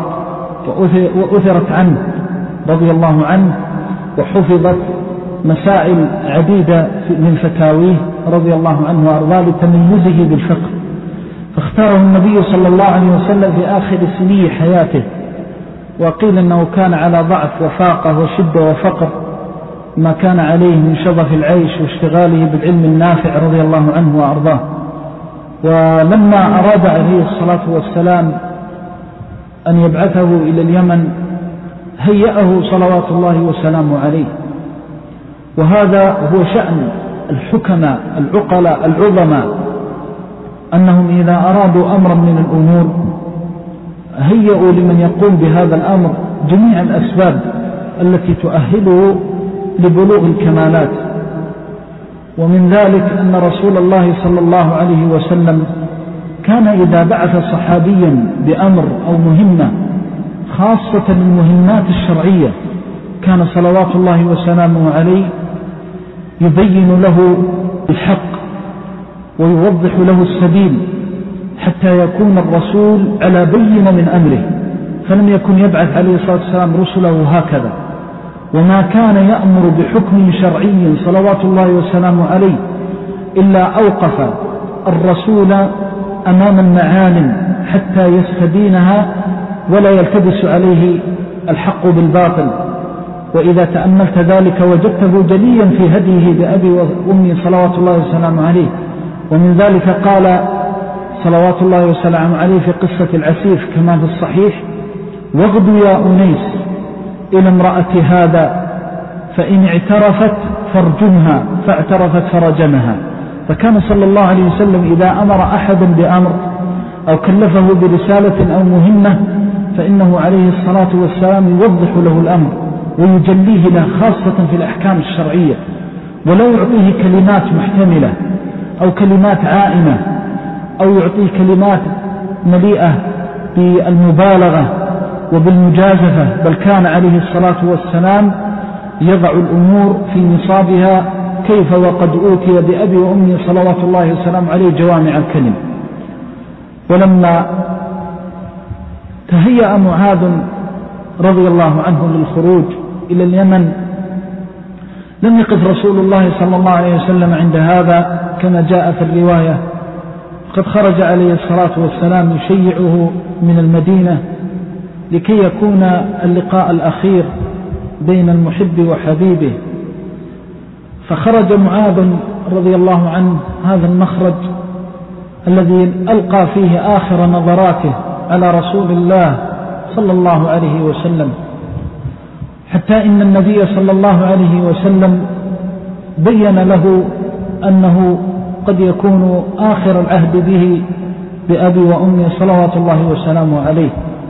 وأثرت عنه رضي الله عنه وحفظت مسائل عديدة من فتاويه رضي الله عنه وأرضاه لتميزه بالفقه. فاختاره النبي صلى الله عليه وسلم في آخر سني حياته، وقيل أنه كان على ضعف وفاقة وشدة وفقر ما كان عليه من شظف العيش واشتغاله بالعلم النافع رضي الله عنه وأرضاه. ولما أراد عليه الصلاة والسلام أن يبعثه إلى اليمن هيأه صلوات الله وسلامه عليه. وهذا هو شأن الحكماء العقلاء العظماء، أنهم إذا أرادوا أمرا من الأمور هيئوا لمن يقوم بهذا الأمر جميع الأسباب التي تؤهله لبلوغ الكمالات. ومن ذلك أن رسول الله صلى الله عليه وسلم كان إذا بعث صحابيا بأمر أو مهمة، خاصة المهمات الشرعية، كان صلوات الله وسلامه عليه يبين له الحق ويوضح له السبيل حتى يكون الرسول على بينة من أمره. فلم يكن يبعث عليه الصلاة والسلام رسله هكذا، وما كان يأمر بحكم شرعي صلوات الله وسلامه عليه إلا أوقف الرسول أمام المعالم حتى يستبينها ولا يلتبس عليه الحق بالباطل. وإذا تأملت ذلك وجدته جليا في هديه بأبي وأمي صلوات الله وسلامه عليه. ومن ذلك قال صلوات الله وسلامه عليه في قصة العسيف كما في الصحيح: واغدوا يا أنيس إلى امرأة هذا فإن اعترفت فارجمها، فاعترفت فرجمها. فكان صلى الله عليه وسلم إذا أمر أحدا بأمر أو كلفه برسالة أو مهمة فإنه عليه الصلاة والسلام يوضح له الأمر ويجليه له، خاصة في الأحكام الشرعية، ولا يعطيه كلمات محتملة أو كلمات عائمة أو يعطيه كلمات مليئة بالمبالغة وبالمجازفة، بل كان عليه الصلاة والسلام يضع الأمور في نصابها كيف وقد أوتي بأبي وأمي صلوات الله وسلام عليه جوامع الكلم. ولما تهيأ معاذ رضي الله عنه للخروج إلى اليمن لم يقف رسول الله صلى الله عليه وسلم عند هذا كما جاء في الرواية، قد خرج عليه الصلاة والسلام يشيعه من المدينة لكي يكون اللقاء الأخير بين المحب وحبيبه. فخرج معاذ رضي الله عنه هذا المخرج الذي ألقى فيه آخر نظراته على رسول الله صلى الله عليه وسلم، حتى إن النبي صلى الله عليه وسلم بين له أنه قد يكون آخر العهد به بأبي وأمي صلوات الله وسلامه عليه.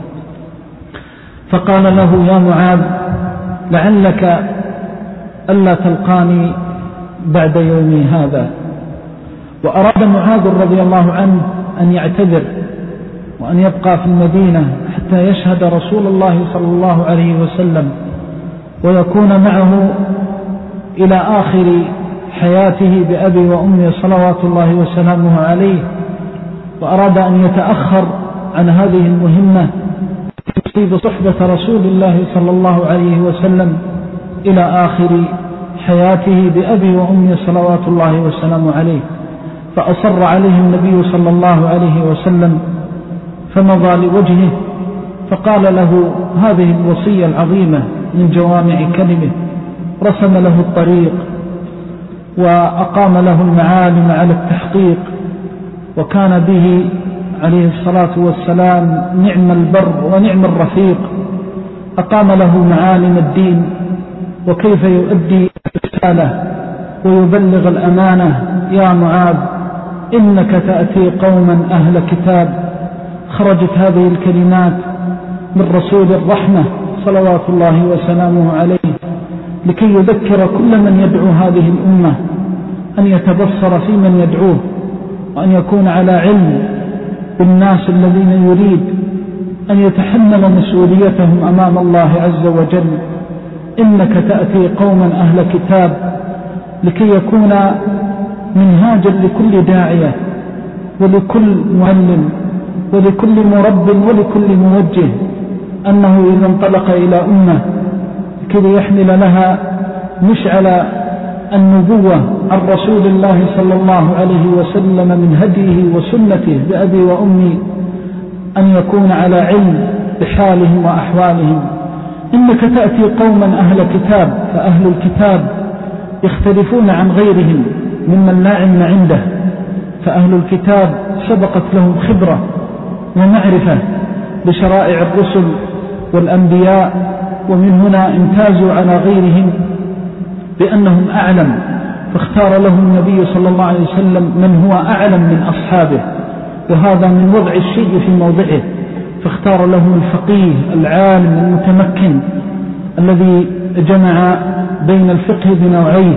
فقال له: يا معاذ لعلك ألا تلقاني بعد يومي هذا. وأراد معاذ رضي الله عنه أن يعتذر وأن يبقى في المدينة حتى يشهد رسول الله صلى الله عليه وسلم ويكون معه إلى آخر حياته بأبي وأمي صلوات الله وسلامه عليه. وأراد أن يتأخر عن هذه المهمة يصيب صحبة رسول الله صلى الله عليه وسلم إلى آخر حياته بأبي وأمي صلوات الله وسلامه عليه. فأصر عليه النبي صلى الله عليه وسلم فمضى لوجهه فقال له هذه الوصية العظيمة من جوامع كلمه، رسم له الطريق وأقام له المعالم على التحقيق، وكان به عليه الصلاة والسلام نعم البر ونعم الرفيق. أقام له معالم الدين وكيف يؤدي الرسالة ويبلغ الأمانة. يا معاذ إنك تأتي قوما أهل كتاب. خرجت هذه الكلمات من رسول الرحمة صلوات الله وسلامه عليه لكي يذكر كل من يدعو هذه الأمة أن يتبصر في من يدعوه، وأن يكون على علم بالناس الذين يريد أن يتحمل مسؤوليتهم أمام الله عز وجل. إنك تأتي قوما أهل كتاب، لكي يكون منهاجا لكل داعية ولكل معلم ولكل مرب ولكل موجه، أنه إذا انطلق إلى أمة لكي يحمل لها مشعل النبوة عن رسول الله صلى الله عليه وسلم من هديه وسنته بأبي وأمي، أن يكون على علم بحالهم وأحوالهم. إنك تأتي قوما أهل كتاب، فأهل الكتاب يختلفون عن غيرهم ممن لا علم عنده، فأهل الكتاب سبقت لهم خبرة ومعرفة بشرائع الرسل والأنبياء، ومن هنا امتازوا على غيرهم بأنهم أعلم، فاختار لهم النبي صلى الله عليه وسلم من هو أعلم من أصحابه، وهذا من وضع الشيء في موضعه. فاختار لهم الفقيه العالم المتمكن الذي جمع بين الفقه بنوعيه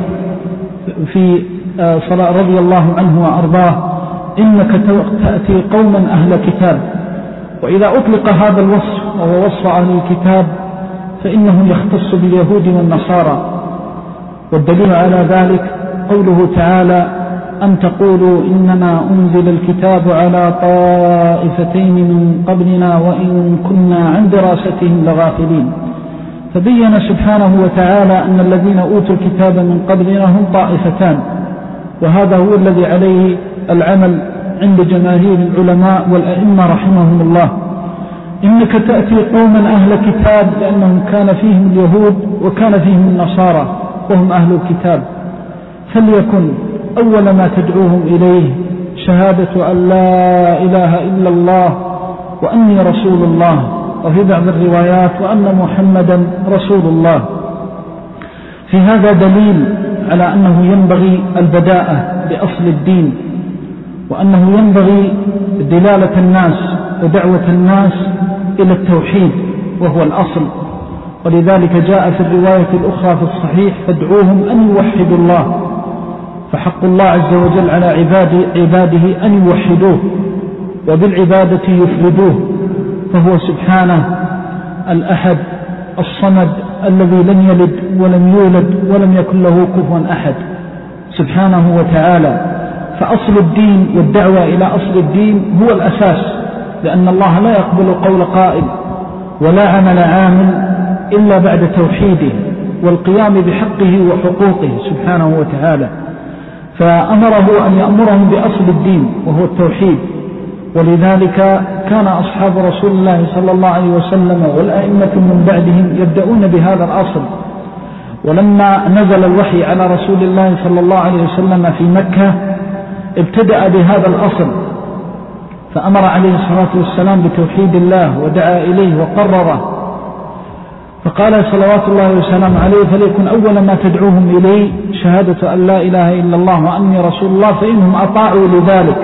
في صلاة رضي الله عنه وأرضاه. إنك تأتي قوما أهل كتاب. وإذا أطلق هذا الوصف وهو وصف أهل الكتاب فإنه يختص باليهود والنصارى، والدليل على ذلك قوله تعالى: أم تقولوا إنما أنزل الكتاب على طائفتين من قبلنا وإن كنا عن دراستهم لغافلين. فبين سبحانه وتعالى أن الذين أوتوا الكتاب من قبلنا هم طائفتان، وهذا هو الذي عليه العمل عند جماهير العلماء والأئمة رحمهم الله. إنك تأتي قوما أهل كتاب، لأنهم كان فيهم اليهود وكان فيهم النصارى وهم أهل الكتاب، فليكن أول ما تدعوهم إليه شهادة أن لا إله إلا الله وأني رسول الله، وفي بعض الروايات وأن محمدا رسول الله. في هذا دليل على أنه ينبغي البداءة بأصل الدين، وأنه ينبغي دلالة الناس ودعوة الناس إلى التوحيد وهو الأصل. ولذلك جاء في الرواية الأخرى في الصحيح: فادعوهم أن يوحدوا الله. فحق الله عز وجل على عباده, عباده أن يوحدوه وبالعبادة يفردوه، فهو سبحانه الأحد الصمد الذي لم يلد ولم يولد ولم يكن له كفوا أحد. سبحانه وتعالى. فأصل الدين والدعوة إلى أصل الدين هو الأساس، لأن الله لا يقبل قول قائل ولا عمل عامل إلا بعد توحيده والقيام بحقه وحقوقه سبحانه وتعالى. فأمره أن يأمرهم بأصل الدين وهو التوحيد، ولذلك كان أصحاب رسول الله صلى الله عليه وسلم والأئمة من بعدهم يبدأون بهذا الأصل. ولما نزل الوحي على رسول الله صلى الله عليه وسلم في مكة ابتدأ بهذا الأصل، فأمر عليه الصلاة والسلام بتوحيد الله ودعا إليه وقرره، فقال صلوات الله وسلام عليه: فليكن أول ما تدعوهم إليه شهادة أن لا إله إلا الله وأني رسول الله، فإنهم أطاعوا لذلك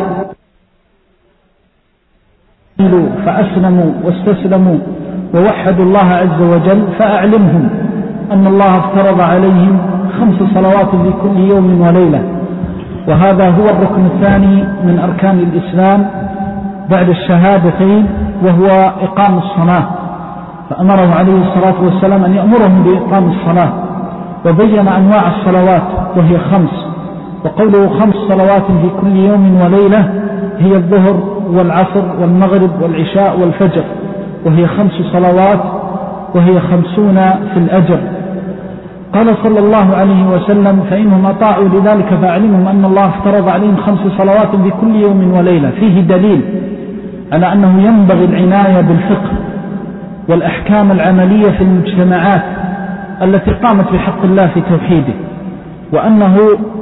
فأسلموا واستسلموا ووحدوا الله عز وجل فأعلمهم أن الله افترض عليهم خمس صلوات في كل يوم وليلة، وهذا هو الركن الثاني من أركان الإسلام بعد الشهادتين، وهو إقام الصلاة. فأمره عليه الصلاة والسلام أن يأمرهم بإقام الصلاة، وبين أنواع الصلوات وهي خمس. وقوله خمس صلوات في كل يوم وليلة هي الظهر والعصر والمغرب والعشاء والفجر، وهي خمس صلوات وهي خمسون في الأجر. قال صلى الله عليه وسلم: فإنهم أطاعوا لذلك فأعلمهم أن الله افترض عليهم خمس صلوات في كل يوم وليلة. فيه دليل على أنه ينبغي العناية بالفقه والأحكام العملية في المجتمعات التي قامت بحق الله في توحيده، وأنه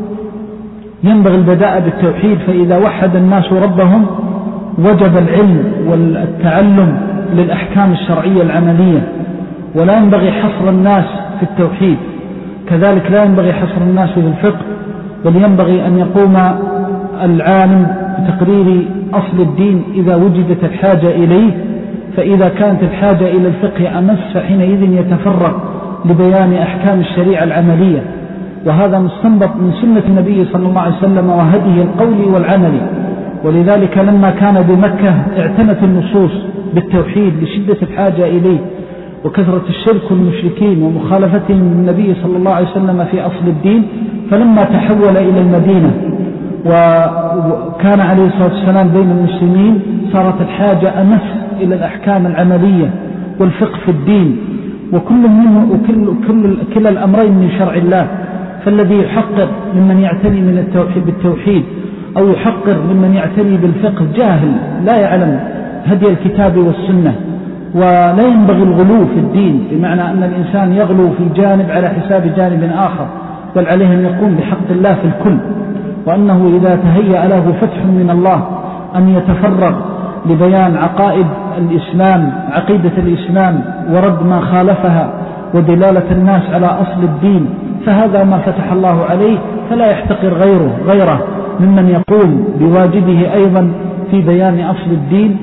ينبغي البداء بالتوحيد، فإذا وحد الناس ربهم وجب العلم والتعلم للأحكام الشرعية العملية، ولا ينبغي حصر الناس في التوحيد، كذلك لا ينبغي حصر الناس في الفقه، بل ينبغي أن يقوم العالم بتقرير أصل الدين إذا وجدت الحاجة إليه، فإذا كانت الحاجة إلى الفقه أمس فحينئذ يتفرغ لبيان أحكام الشريعة العملية. وهذا مستنبط من سنة النبي صلى الله عليه وسلم وهديه القولي والعملي. ولذلك لما كان بمكة اعتنت النصوص بالتوحيد لشدة الحاجة إليه وكثرة الشرك والمشركين ومخالفتهم النبي صلى الله عليه وسلم في أصل الدين. فلما تحول إلى المدينة وكان عليه الصلاة والسلام بين المسلمين صارت الحاجة أمس إلى الأحكام العملية والفقه في الدين، وكل منه وكل كل كلا الأمرين من شرع الله. فالذي يحقر ممن يعتني من التوحيد بالتوحيد أو يحقر ممن يعتني بالفقه جاهل لا يعلم هدي الكتاب والسنة. ولا ينبغي الغلو في الدين، بمعنى أن الإنسان يغلو في جانب على حساب جانب آخر، بل عليه أن يقوم بحق الله في الكل، وأنه إذا تهيأ له فتح من الله أن يتفرغ لبيان عقائد الإسلام عقيدة الإسلام ورد ما خالفها ودلالة الناس على أصل الدين، فهذا ما فتح الله عليه، فلا يحتقر غيره غيره ممن يقوم بواجبه أيضا في بيان أصل الدين،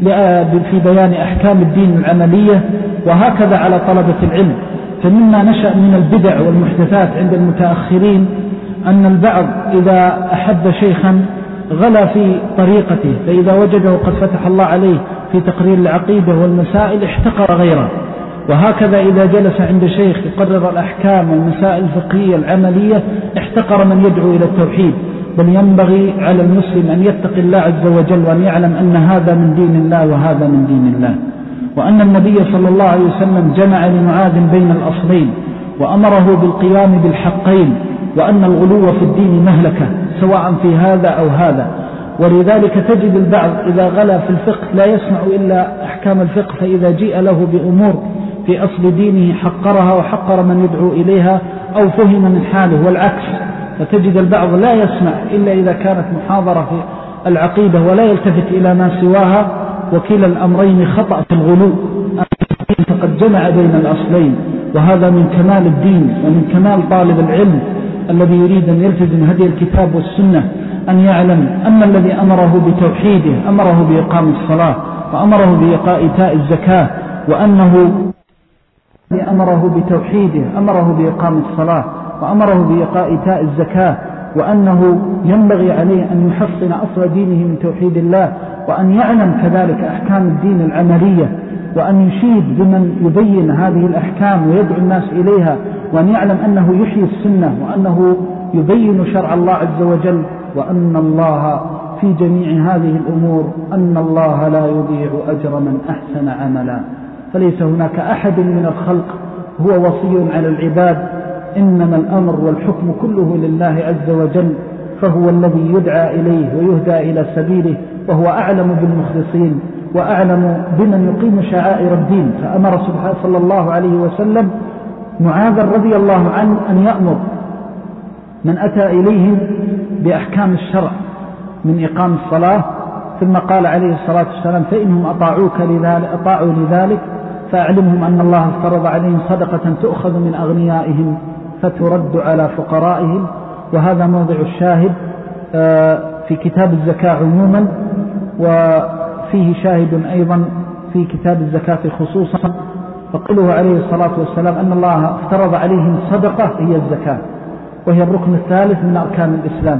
في بيان أحكام الدين العملية. وهكذا على طلبة العلم. فمما نشأ من البدع والمحدثات عند المتأخرين أن البعض إذا أحب شيخا غلا في طريقته، فإذا وجده قد فتح الله عليه في تقرير العقيدة والمسائل احتقر غيره. وهكذا إذا جلس عند شيخ يقرر الأحكام والمسائل الفقهية العملية احتقر من يدعو إلى التوحيد. بل ينبغي على المسلم أن يتقي الله عز وجل وأن يعلم أن هذا من دين الله وهذا من دين الله، وأن النبي صلى الله عليه وسلم جمع لمعاذ بين الأصلين وأمره بالقيام بالحقين، وأن الغلو في الدين مهلكة سواء في هذا أو هذا. ولذلك تجد البعض إذا غلا في الفقه لا يسمع إلا أحكام الفقه، فإذا جيء له بأمور في أصل دينه حقرها وحقر من يدعو إليها أو فهم من حاله، والعكس. فتجد البعض لا يسمع إلا إذا كانت محاضرة في العقيدة ولا يلتفت إلى ما سواها، وكلا الأمرين خطأ في الغلو، فقد جمع بين الأصلين. وهذا من كمال الدين ومن كمال طالب العلم الذي يريد أن يلتزم هدي الكتاب والسنة أن يعلم أن الذي أمره بتوحيده أمره بإقام الصلاة وأمره بإيتاء الزكاة، وأنه أمره بتوحيده أمره بإقام الصلاة وأمره بإيتاء الزكاة، وأنه ينبغي عليه أن يحصن أصل دينه من توحيد الله، وأن يعلم كذلك أحكام الدين العملية، وأن يشيد بمن يبين هذه الأحكام ويدعو الناس إليها، وأن يعلم أنه يحيي السنة وأنه يبين شرع الله عز وجل، وأن الله في جميع هذه الأمور أن الله لا يضيع أجر من أحسن عملا. فليس هناك أحد من الخلق هو وصي على العباد، إنما الأمر والحكم كله لله عز وجل، فهو الذي يدعى إليه ويهدى إلى سبيله، وهو أعلم بالمخلصين وأعلم بمن يقيم شعائر الدين. فأمر سبحانه صلى الله عليه وسلم معاذ رضي الله عنه أن يأمر من أتى إليهم بأحكام الشرع من إقام الصلاة، ثم قال عليه الصلاة والسلام: فإنهم أطاعوك لذلك أطاعوا لذلك فأعلمهم أن الله افترض عليهم صدقة تؤخذ من أغنيائهم فترد على فقرائهم. وهذا موضع الشاهد في كتاب الزكاة عموما، وفيه شاهد أيضا في كتاب الزكاة خصوصا. فقوله عليه الصلاة والسلام أن الله افترض عليهم صدقة هي الزكاة، وهي الركن الثالث من أركان الإسلام.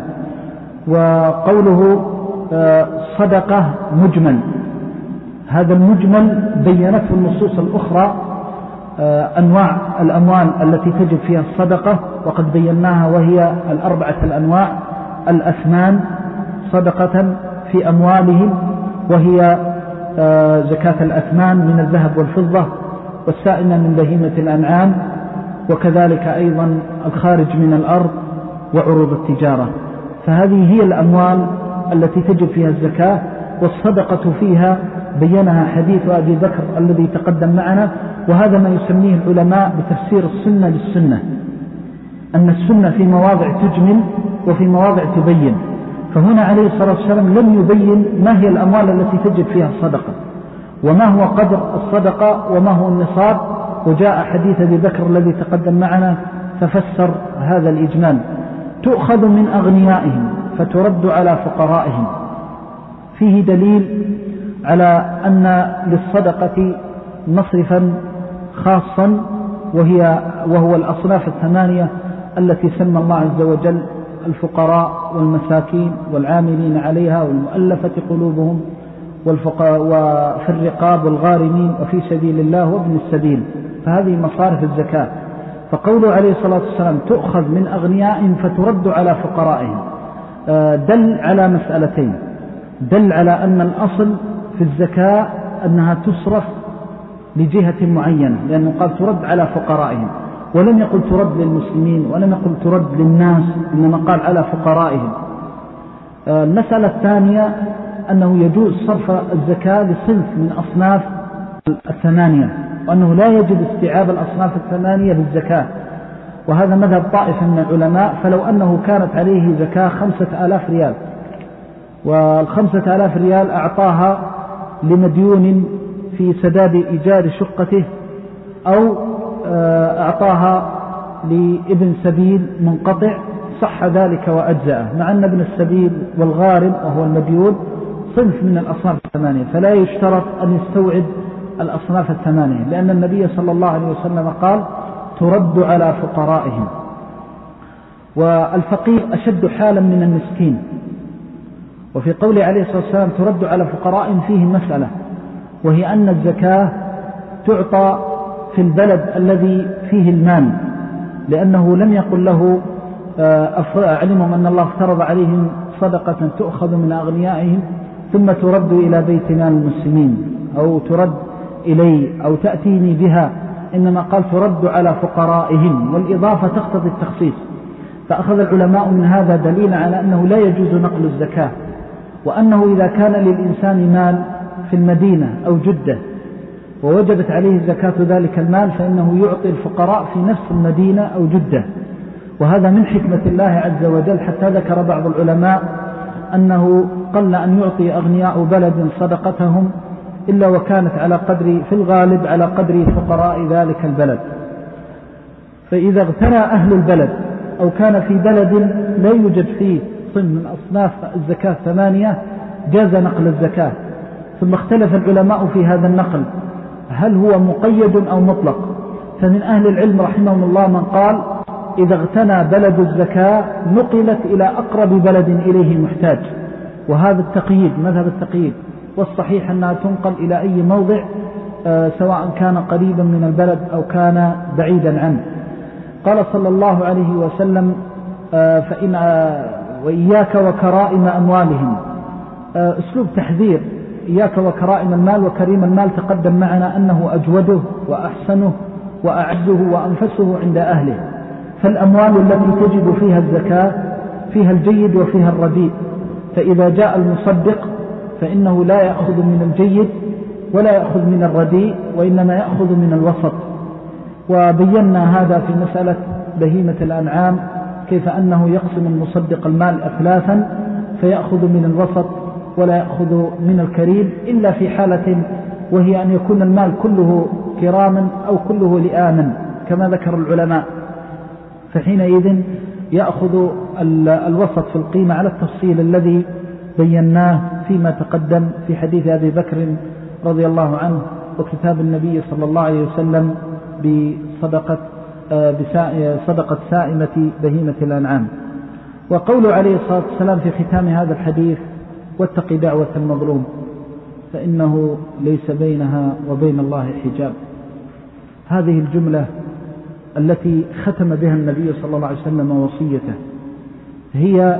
وقوله صدقة مجمل، هذا المجمل بينته النصوص الأخرى أنواع الأموال التي تجب فيها الصدقة، وقد بيناها، وهي الأربعة الأنواع: الأثمان صدقة في أموالهم، وهي زكاة الأثمان من الذهب والفضة، والسائمة من بهيمة الأنعام، وكذلك أيضا الخارج من الأرض وعروض التجارة. فهذه هي الأموال التي تجب فيها الزكاة، والصدقة فيها بينها حديث أبي بكر الذي تقدم معنا. وهذا ما يسميه العلماء بتفسير السنة للسنة، أن السنة في مواضع تجمل وفي مواضع تبين. فهنا عليه الصلاة والسلام لم يبين ما هي الأموال التي تجب فيها الصدقة، وما هو قدر الصدقة، وما هو النصاب. وجاء حديث أبي بكر الذي تقدم معنا ففسر هذا الإجمال: تؤخذ من أغنيائهم فترد على فقرائهم. فيه دليل على أن للصدقة مصرفا خاصا، وهي وهو الأصناف الثمانية التي سمى الله عز وجل: الفقراء والمساكين والعاملين عليها والمؤلفة قلوبهم وفي الرقاب والغارمين وفي سبيل الله وابن السبيل. فهذه مصارف الزكاة. فقوله عليه الصلاة والسلام: تؤخذ من أغنيائهم فترد على فقرائهم، دل على مسألتين: دل على أن الأصل في الزكاة أنها تصرف لجهة معينة، لأنه قال ترد على فقرائهم، ولم يقل ترد للمسلمين، ولم يقل ترد للناس، إنما قال على فقرائهم. المسألة الثانية أنه يجوز صرف الزكاة لصنف من أصناف الثمانية، وأنه لا يجب استيعاب الأصناف الثمانية بالزكاة، وهذا مذهب طائفة من العلماء. فلو أنه كانت عليه زكاة خمسة آلاف ريال، والخمسة آلاف ريال أعطاها لمديون في سداد إيجار شقته، أو أعطاها لابن سبيل منقطع، صح ذلك وأجزأه، مع أن ابن السبيل والغارم وهو المديون صنف من الأصناف الثمانية، فلا يشترط أن يستوعب الأصناف الثمانية، لأن النبي صلى الله عليه وسلم قال: ترد على فقرائهم. والفقير أشد حالا من المسكين. وفي قول عليه الصلاة والسلام: ترد على فقرائهم، فيه مسألة، وهي أن الزكاة تعطى في البلد الذي فيه المال، لأنه لم يقل له أعلمهم أن الله افترض عليهم صدقة تؤخذ من أغنيائهم ثم ترد إلى بيت مال المسلمين، أو ترد إلي أو تأتيني بها، إنما قال ترد على فقرائهم، والإضافة تقتضي التخصيص. فأخذ العلماء من هذا دليل على أنه لا يجوز نقل الزكاة، وأنه إذا كان للإنسان مال في المدينة أو جدة ووجبت عليه زكاة ذلك المال، فإنه يعطي الفقراء في نفس المدينة أو جدة، وهذا من حكمة الله عز وجل. حتى ذكر بعض العلماء أنه قل أن يعطي أغنياء بلد صدقتهم إلا وكانت على قدر في الغالب على قدر فقراء ذلك البلد. فإذا اغتنى أهل البلد أو كان في بلد لا يوجد فيه صنف من أصناف الزكاة ثمانية، جاز نقل الزكاة. ثم اختلف العلماء في هذا النقل، هل هو مقيد أو مطلق؟ فمن أهل العلم رحمهم الله من قال: إذا اغتنى بلد الزكاة نقلت إلى أقرب بلد إليه محتاج، وهذا التقييد مذهب التقييد. والصحيح أنها تنقل إلى أي موضع سواء كان قريبا من البلد أو كان بعيدا عنه. قال صلى الله عليه وسلم: فإن وإياك وكرائم أموالهم، أسلوب تحذير. إياك وكرائم المال، وكريم المال تقدم معنا أنه أجوده وأحسنه وأعزه وأنفسه عند أهله. فالأموال التي تجب فيها الزكاة فيها الجيد وفيها الرديء، فإذا جاء المصدق فإنه لا يأخذ من الجيد ولا يأخذ من الرديء، وإنما يأخذ من الوسط. وبينا هذا في مسألة بهيمة الأنعام، كيف أنه يقسم المصدق المال أثلاثا، فيأخذ من الوسط ولا يأخذ من الكريم، إلا في حالة وهي أن يكون المال كله كراما أو كله لآما كما ذكر العلماء، فحينئذ يأخذ الوسط في القيمة على التفصيل الذي بيناه فيما تقدم في حديث أبي بكر رضي الله عنه وكتاب النبي صلى الله عليه وسلم بصدقة صدقة سائمة بهيمة الأنعام. وقول عليه الصلاة والسلام في ختام هذا الحديث: واتق دعوة المظلوم فإنه ليس بينها وبين الله حجاب. هذه الجملة التي ختم بها النبي صلى الله عليه وسلم وصيته هي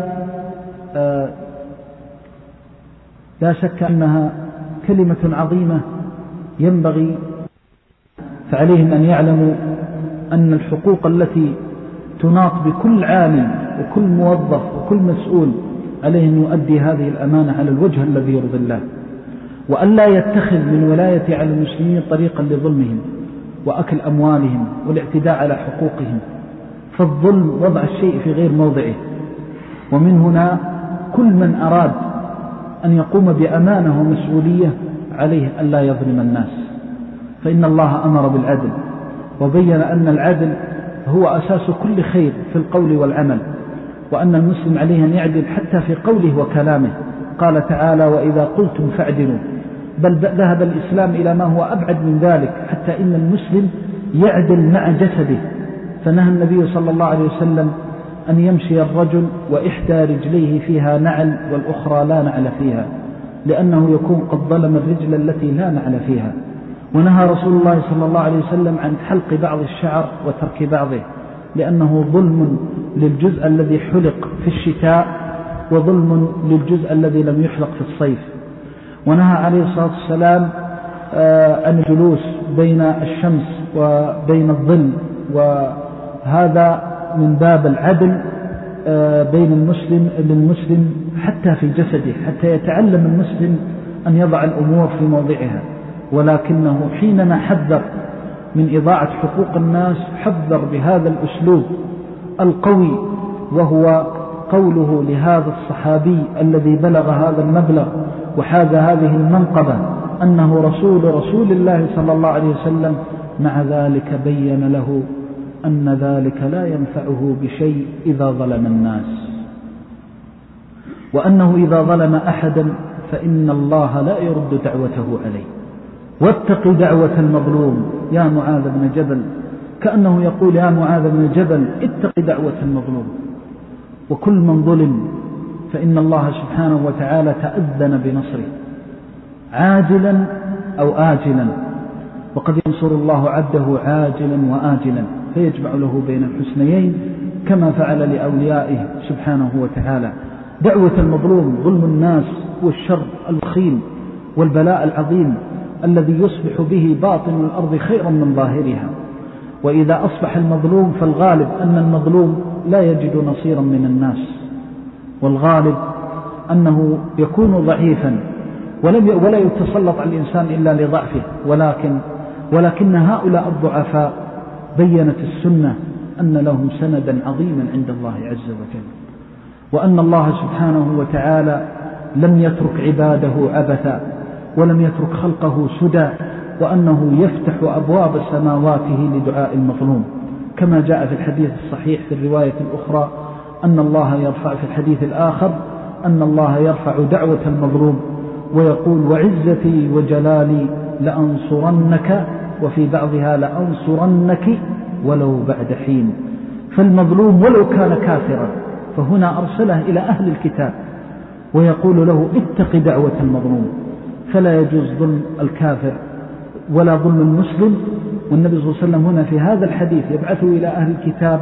لا شك أنها كلمة عظيمة ينبغي فعليهم أن يعلموا أن الحقوق التي تناط بكل عامل وكل موظف وكل مسؤول عليه أن يؤدي هذه الأمانة على الوجه الذي يرضي الله، وأن لا يتخذ من ولاية على المسلمين طريقا لظلمهم وأكل أموالهم والاعتداء على حقوقهم. فالظلم وضع الشيء في غير موضعه. ومن هنا كل من أراد أن يقوم بأمانة ومسؤولية عليه أن لا يظلم الناس، فإن الله أمر بالعدل وبين أن العدل هو أساس كل خير في القول والعمل، وأن المسلم عليه أن يعدل حتى في قوله وكلامه. قال تعالى: وإذا قلتم فاعدلوا. بل ذهب الإسلام إلى ما هو أبعد من ذلك، حتى إن المسلم يعدل مع جسده. فنهى النبي صلى الله عليه وسلم أن يمشي الرجل وإحدى رجليه فيها نعل والأخرى لا نعل فيها، لأنه يكون قد ظلم الرجل التي لا نعل فيها. ونهى رسول الله صلى الله عليه وسلم عن حلق بعض الشعر وترك بعضه، لأنه ظلم للجزء الذي حلق في الشتاء وظلم للجزء الذي لم يحلق في الصيف. ونهى عليه الصلاة والسلام عن الجلوس بين الشمس وبين الظل، وهذا من باب العدل بين المسلم للمسلم حتى في جسده، حتى يتعلم المسلم أن يضع الأمور في موضعها. ولكنه حينما حذر من إضاعة حقوق الناس حذر بهذا الأسلوب القوي، وهو قوله لهذا الصحابي الذي بلغ هذا المبلغ وحاز هذه المنقبة أنه رسول رسول الله صلى الله عليه وسلم، مع ذلك بين له أن ذلك لا ينفعه بشيء إذا ظلم الناس، وأنه إذا ظلم أحدا فإن الله لا يرد دعوته عليه. واتق دعوة المظلوم يا معاذ بن جبل، كأنه يقول: يا معاذ بن جبل اتق دعوة المظلوم. وكل من ظلم فإن الله سبحانه وتعالى تأذن بنصره عاجلا أو آجلا، وقد ينصر الله عبده عاجلا وآجلا، فيجمع له بين الحسنيين كما فعل لأوليائه سبحانه وتعالى. دعوة المظلوم ظلم الناس والشر الوخيم والبلاء العظيم الذي يصبح به باطن الأرض خيرا من ظاهرها. وإذا أصبح المظلوم فالغالب أن المظلوم لا يجد نصيرا من الناس، والغالب أنه يكون ضعيفا ولا يتسلط على الإنسان إلا لضعفه. ولكن ولكن هؤلاء الضعفاء بينت السنة أن لهم سندا عظيما عند الله عز وجل، وأن الله سبحانه وتعالى لم يترك عباده عبثا ولم يترك خلقه سدى، وأنه يفتح أبواب سماواته لدعاء المظلوم، كما جاء في الحديث الصحيح في الرواية الأخرى أن الله يرفع في الحديث الآخر أن الله يرفع دعوة المظلوم ويقول: وعزتي وجلالي لأنصرنك، وفي بعضها لأنصرنك ولو بعد حين. فالمظلوم ولو كان كافرا فهنا أرسله إلى أهل الكتاب ويقول له: اتق دعوة المظلوم. فلا يجوز ظلم الكافر ولا ظلم المسلم. والنبي صلى الله عليه وسلم هنا في هذا الحديث يبعثه إلى أهل الكتاب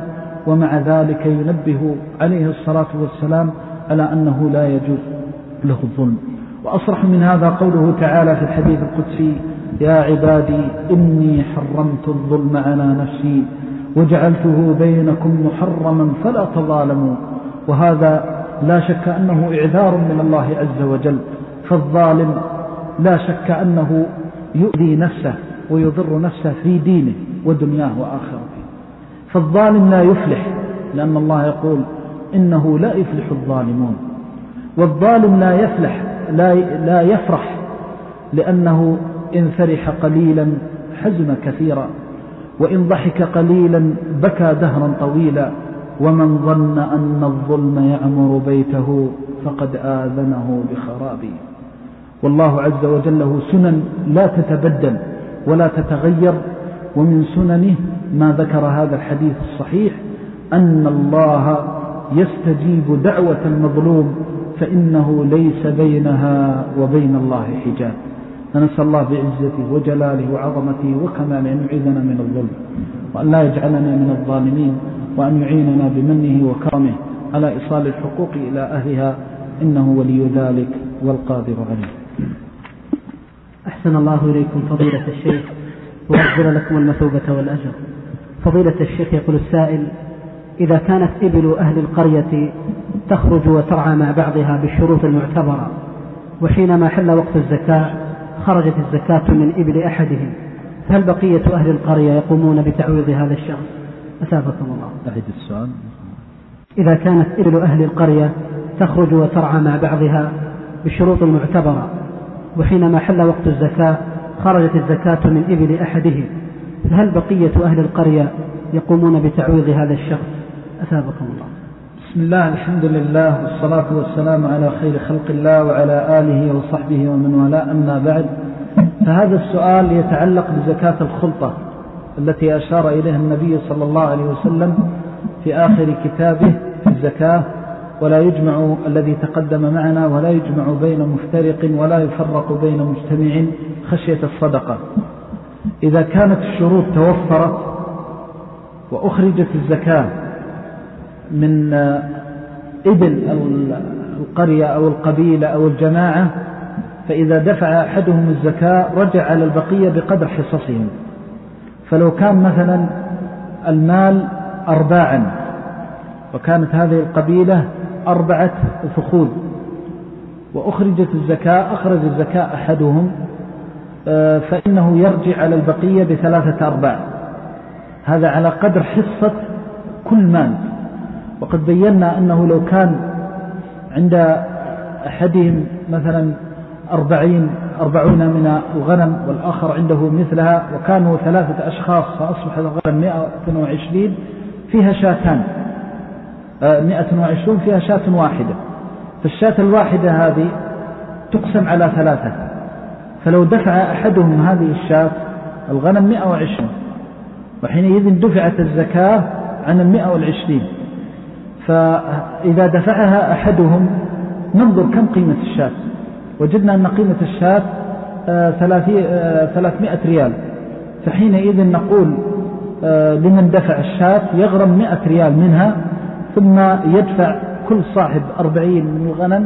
ومع ذلك ينبه عليه الصلاة والسلام على أنه لا يجوز له الظلم. وأصرح من هذا قوله تعالى في الحديث القدسي: يا عبادي إني حرمت الظلم على نفسي وجعلته بينكم محرما فلا تظالموا. وهذا لا شك أنه إعذار من الله عز وجل، فالظالم لا شك أنه يؤذي نفسه ويضر نفسه في دينه ودنياه وآخرته. فالظالم لا يفلح، لأن الله يقول إنه لا يفلح الظالمون. والظالم لا يفلح لا, لا يفرح، لأنه إن فرح قليلا حزن كثيرا، وإن ضحك قليلا بكى دهرا طويلا. ومن ظن أن الظلم يعمر بيته فقد آذنه بخرابه. والله عز وجل له سنن لا تتبدل ولا تتغير، ومن سننه ما ذكر هذا الحديث الصحيح: أن الله يستجيب دعوة المظلوم فإنه ليس بينها وبين الله حجاب. فنسأل الله بعزته وجلاله وعظمته وكماله أن يعيذنا من الظلم، وأن لا يجعلنا من الظالمين، وأن يعيننا بمنه وكرمه على إيصال الحقوق إلى أهلها، إنه ولي ذلك والقادر عليه. أحسن الله إليكم فضيلة الشيخ، وأجزل لكم المثوبة والأجر. فضيلة الشيخ، يقول السائل: إذا كانت إبل أهل القرية تخرج وترعى مع بعضها بالشروط المعتبرة، وحينما حل وقت الزكاة خرجت الزكاة من إبل أحدهم، فهل بقية أهل القرية يقومون بتعويض هذا الشخص؟ أثابكم الله. أعيد السؤال. إذا كانت إبل أهل القرية تخرج وترعى مع بعضها بالشروط المعتبرة، وحينما حل وقت الزكاة خرجت الزكاة من إبل أحدهم، فهل بقية أهل القرية يقومون بتعويض هذا الشخص؟ أثابكم الله. بسم الله، الحمد لله، والصلاة والسلام على خير خلق الله وعلى آله وصحبه ومن والاه، أما بعد. فهذا السؤال يتعلق بزكاة الخلطة التي أشار إليها النبي صلى الله عليه وسلم في آخر كتابه في الزكاة: ولا يجمع الذي تقدم معنا ولا يجمع بين مفترق ولا يفرق بين مجتمع خشية الصدقة. إذا كانت الشروط توفرت وأخرجت الزكاة من إبل القرية أو القبيلة أو الجماعة، فإذا دفع أحدهم الزكاة رجع على البقية بقدر حصصهم. فلو كان مثلا المال أرباعا، وكانت هذه القبيلة أربعة فخوذ، وأخرجت الزكاة أخرج الزكاة أحدهم، فإنه يرجع على البقية بثلاثة أرباع، هذا على قدر حصة كل مال. وقد بينا أنه لو كان عند أحدهم مثلا أربعين أربعون من الغنم والآخر عنده مثلها، وكانوا ثلاثة أشخاص، فأصبح الغنم مئة وعشرين فيها شاتان، مئة وعشرون فيها شاة واحدة، فالشاة الواحدة هذه تقسم على ثلاثة. فلو دفع أحدهم هذه الشاة، الغنم مئة وعشرين، وحينئذ دفعت الزكاة عن المئة والعشرين. فإذا دفعها أحدهم ننظر كم قيمة الشاة، وجدنا أن قيمة الشاة ثلاثمائة ريال، فحينئذ نقول لمن دفع الشاة يغرم مئة ريال منها، ثم يدفع كل صاحب أربعين من الغنم،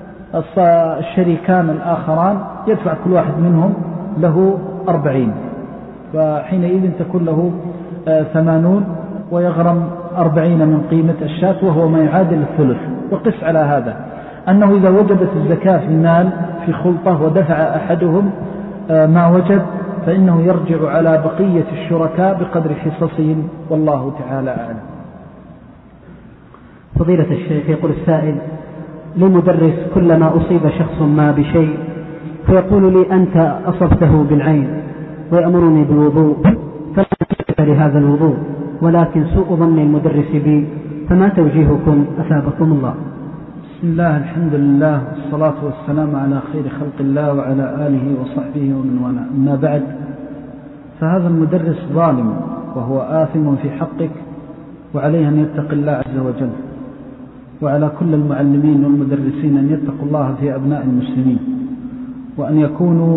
الشريكان الآخران يدفع كل واحد منهم له أربعين، فحينئذ تكون له ثمانون، ويغرم أربعين من قيمة الشاة، وهو ما يعادل الثلث. وقس على هذا أنه إذا وجبت الزكاة في المال في خلطة ودفع أحدهم ما وجب، فإنه يرجع على بقية الشركاء بقدر حصصهم، والله تعالى أعلم. فضيلة الشيخ، يقول السائل: لمدرس كلما أصيب شخص ما بشيء فيقول لي أنت أصبته بالعين، ويأمرني بالوضوء، فلا أستطيع لهذا الوضوء، ولكن سوء ظن المدرس بي، فما توجيهكم أثابكم الله؟ بسم الله، الحمد لله، والصلاة والسلام على خير خلق الله وعلى آله وصحبه ومن والاه، أما بعد. فهذا المدرس ظالم وهو آثم في حقك، وعليه أن يتق الله عز وجل، وعلى كل المعلمين والمدرسين أن يتقوا الله في أبناء المسلمين، وأن يكونوا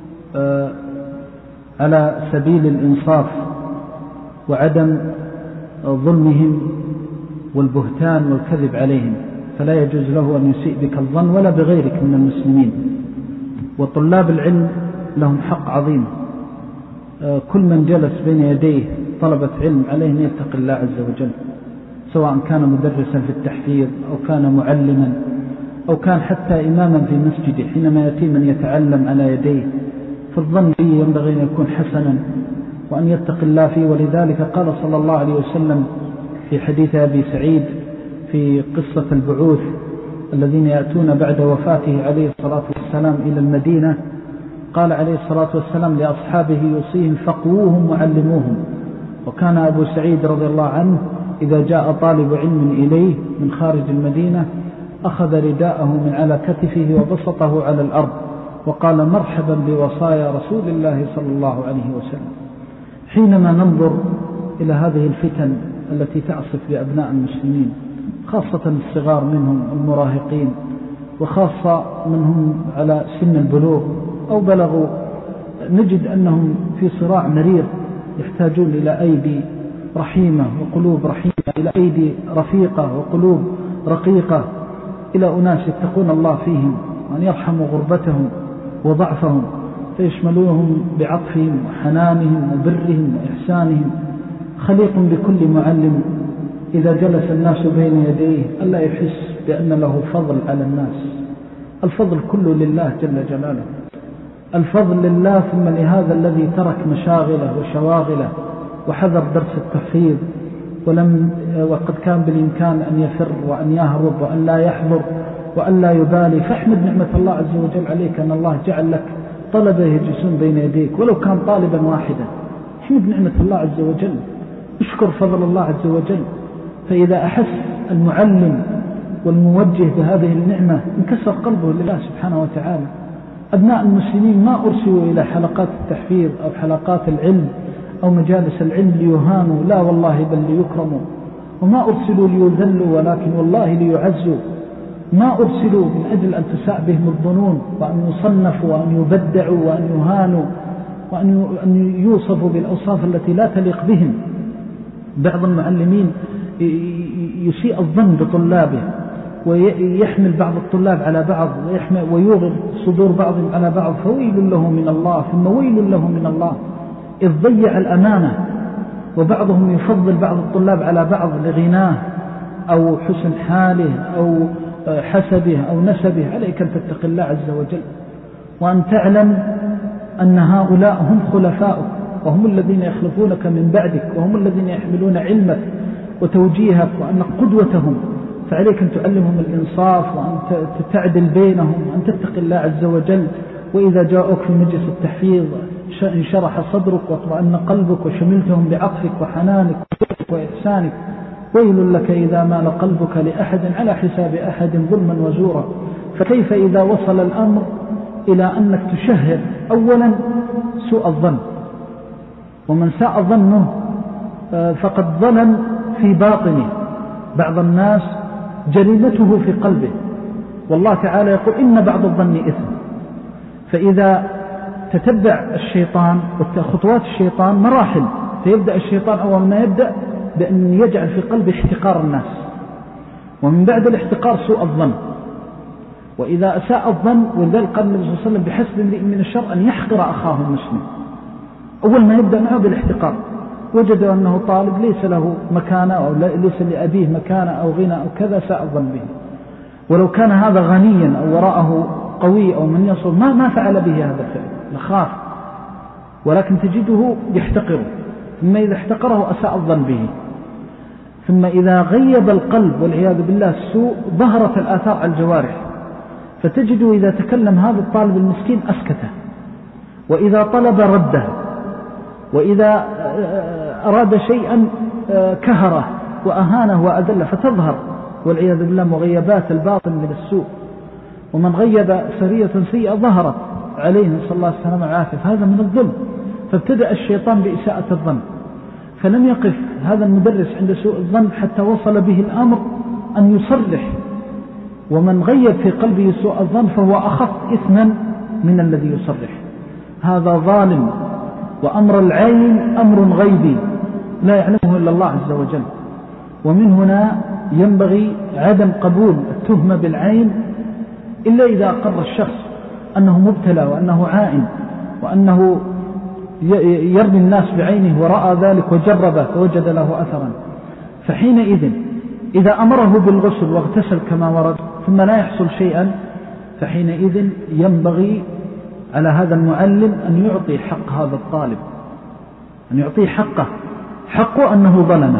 على سبيل الإنصاف وعدم ظلمهم والبهتان والكذب عليهم، فلا يجوز له أن يسيء بك الظن ولا بغيرك من المسلمين. وطلاب العلم لهم حق عظيم، كل من جلس بين يديه طلبة علم عليه أن يتقي الله عز وجل، سواء كان مدرسا في التحفيظ أو كان معلما أو كان حتى إماما في مسجده. حينما يأتي من يتعلم على يديه فالظن به ينبغي أن يكون حسنا وأن يتقي الله فيه. ولذلك قال صلى الله عليه وسلم في حديث أبي سعيد في قصة البعوث الذين يأتون بعد وفاته عليه الصلاة والسلام إلى المدينة، قال عليه الصلاة والسلام لأصحابه يوصيهم فقووهم وعلموهم. وكان أبو سعيد رضي الله عنه إذا جاء طالب علم إليه من خارج المدينة أخذ رداءه من على كتفه وبسطه على الأرض وقال مرحبا بوصايا رسول الله صلى الله عليه وسلم. حينما ننظر إلى هذه الفتن التي تعصف بأبناء المسلمين، خاصة الصغار منهم المراهقين، وخاصة منهم على سن البلوغ أو بلغوا، نجد أنهم في صراع مرير يحتاجون إلى أيدي رحيمة وقلوب رحيمة، إلى أيدي رفيقة وقلوب رقيقة، إلى أناس يتقون الله فيهم وأن يرحموا غربتهم وضعفهم فيشملوهم بعطفهم وحنانهم وبرهم وإحسانهم. خليق بكل معلم إذا جلس الناس بين يديه ألا يحس بأن له فضل على الناس. الفضل كله لله جل جلاله، الفضل لله ثم لهذا الذي ترك مشاغله وشواغله وحذر درس التحفيظ ولم وقد كان بالإمكان أن يفر وأن يهرب وأن لا يحضر وأن لا يبالي. فاحمد نعمة الله عز وجل عليك أن الله جعل لك طلبة يجلسون بين يديك ولو كان طالبا واحدا. احمد نعمة الله عز وجل، اشكر فضل الله عز وجل. فإذا أحس المعلم والموجه بهذه النعمة انكسر قلبه لله سبحانه وتعالى. أبناء المسلمين ما أرسلوا إلى حلقات التحفيظ أو حلقات العلم أو مجالس العلم ليهانوا، لا والله بل ليكرموا. وما أرسلوا ليذلوا ولكن والله ليعزوا. ما أرسلوا من أجل أن تساء بهم الظنون وأن يصنفوا وأن يبدعوا وأن يهانوا وأن يوصفوا بالأوصاف التي لا تليق بهم. بعض المعلمين يسيء الظن بطلابه ويحمل بعض الطلاب على بعض ويوغر صدور بعضهم على بعض، فويل له من الله ثم ويل له من الله إذ ضيع الأمانة. وبعضهم يفضل بعض الطلاب على بعض لغناه أو حسن حاله أو حسبه أو نسبه. عليك أن تتقي الله عز وجل وأن تعلم أن هؤلاء هم خلفاؤك وهم الذين يخلفونك من بعدك وهم الذين يحملون علمك وتوجيهك وأنك قدوتهم. فعليك أن تعلمهم الإنصاف وأن تعدل بينهم وأن تتقي الله عز وجل. وإذا جاءوك في مجلس التحفيظ انشرح صدرك واطمأن قلبك وشملتهم بعطفك وحنانك وإحسانك. ويل لك إذا مال قلبك لأحد على حساب أحد ظلما وزورا. فكيف إذا وصل الأمر إلى أنك تشهر أولا سوء الظن، ومن ساء ظنه فقد ظلم في باطنه. بعض الناس جريمته في قلبه، والله تعالى يقول إن بعض الظن إثم. فإذا تتبع الشيطان وخطوات الشيطان مراحل، فيبدأ الشيطان أول ما يبدأ بأن يجعل في قلبه احتقار الناس، ومن بعد الاحتقار سوء الظن. وإذا أساء الظن، ولذلك قال النبي صلى الله عليه وسلم بحسب امرئ من الشر أن يحقر أخاه المسلم. أول ما يبدأ معه بالاحتقار، وجد أنه طالب ليس له مكانة أو ليس لأبيه مكانة أو غنى أو كذا، ساء الظن به. ولو كان هذا غنيا أو وراءه قوي أو من يصل ما ما فعل به هذا الفعل، لخاف. ولكن تجده يحتقره، ثم إذا احتقره أساء الظن به. ثم إذا غيب القلب والعياذ بالله السوء ظهرت الآثار على الجوارح، فتجده إذا تكلم هذا الطالب المسكين أسكته، وإذا طلب رده، وإذا أراد شيئا كهره وأهانه وأذله، فتظهر والعياذ بالله مغيبات الباطن من السوء. ومن غيب سرية سيئة ظهرت عليه صلى الله عليه وسلم العافية، فهذا من الظلم. فابتدأ الشيطان بإساءة الظن، فلم يقف هذا المدرس عند سوء الظن حتى وصل به الأمر أن يصرح. ومن غيب في قلبه سوء الظن فهو أخف إثما من الذي يصرح. هذا ظالم، وأمر العين أمر غيبي لا يعلمه إلا الله عز وجل. ومن هنا ينبغي عدم قبول التهمة بالعين إلا إذا أقر الشخص أنه مبتلى وأنه عائن وأنه يرمي الناس بعينه ورأى ذلك وجربه فوجد له أثرا. فحينئذ إذا أمره بالغسل واغتسل كما ورد ثم لا يحصل شيئا، فحينئذ ينبغي على هذا المعلم أن يعطي حق هذا الطالب، أن يعطيه حقه، حقه أنه ظلمه.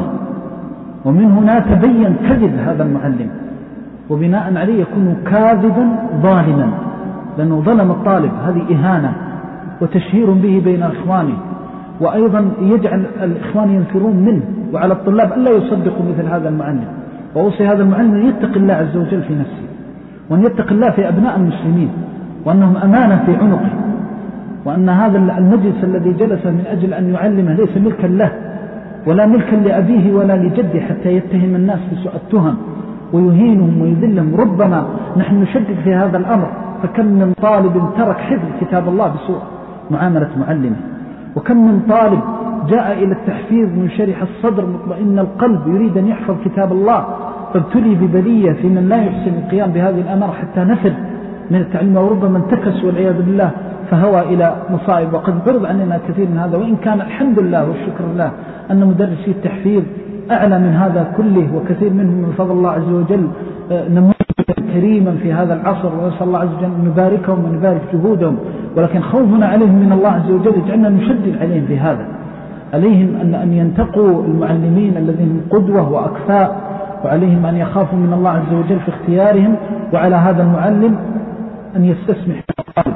ومن هنا تبين كذب هذا المعلم، وبناء عليه يكون كاذبا ظالما، لأنه ظلم الطالب. هذه إهانة وتشهير به بين إخوانه، وأيضا يجعل الإخوان ينفرون منه، وعلى الطلاب ألا يصدقوا مثل هذا المعلم. وأوصي هذا المعلم أن يتق الله عز وجل في نفسه، وأن يتق الله في أبناء المسلمين، وأنهم أمانة في عنقه، وأن هذا المجلس الذي جلس من أجل أن يعلمه ليس ملكا له ولا ملكا لأبيه ولا لجده حتى يتهم الناس بسوء التهم ويهينهم ويذلهم. ربما نحن نشدد في هذا الأمر، فكم من طالب ترك حفظ كتاب الله بسوء معاملة معلمه، وكم من طالب جاء إلى التحفيظ من شرح الصدر مطمئن القلب يريد أن يحفظ كتاب الله، فابتلي ببلية في من لا يحسن القيام بهذه الأمر حتى نفر من التعليم، وربما انتكس والعياذ بالله فهوى إلى مصائب. وقد برد عننا كثير من هذا، وإن كان الحمد لله والشكر لله أن مدرسي التحفيظ أعلى من هذا كله، وكثير منهم من فضل الله عز وجل نموذج كريما في هذا العصر، ونسأل الله عز وجل أن نباركهم ونبارك جهودهم. ولكن خوفنا عليهم من الله عز وجل يجعلنا نشدد عليهم في هذا. عليهم أن أن ينتقوا المعلمين الذين هم قدوة وأكفاء، وعليهم أن يخافوا من الله عز وجل في اختيارهم. وعلى هذا المعلم أن يستسمح الطالب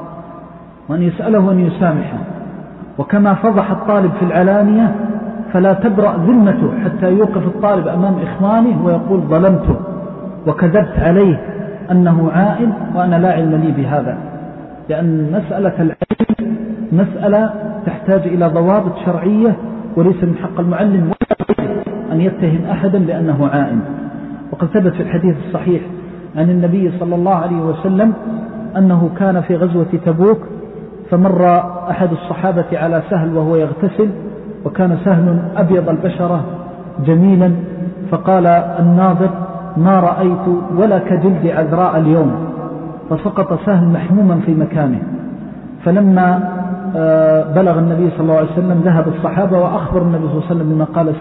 وأن يسأله وأن يسامحه، وكما فضح الطالب في العلانية فلا تبرأ ذمته حتى يوقف الطالب أمام إخوانه ويقول ظلمته وكذبت عليه أنه عائل وأنا لا علم لي بهذا. لأن مسألة العلم مسألة تحتاج إلى ضوابط شرعية، وليس من حق المعلم ولا أن يتهم أحدا بأنه عائل. وقد ثبت في الحديث الصحيح عن النبي صلى الله عليه وسلم أنه كان في غزوة تبوك، فمر أحد الصحابة على سهل وهو يغتسل، وكان سهل أبيض البشرة جميلا، فقال الناظر ما رأيت ولا كجلد عذراء اليوم، فسقط سهل محموما في مكانه. فلما بلغ النبي صلى الله عليه وسلم ذهب الصحابة وأخبر النبي صلى الله عليه وسلم بما قال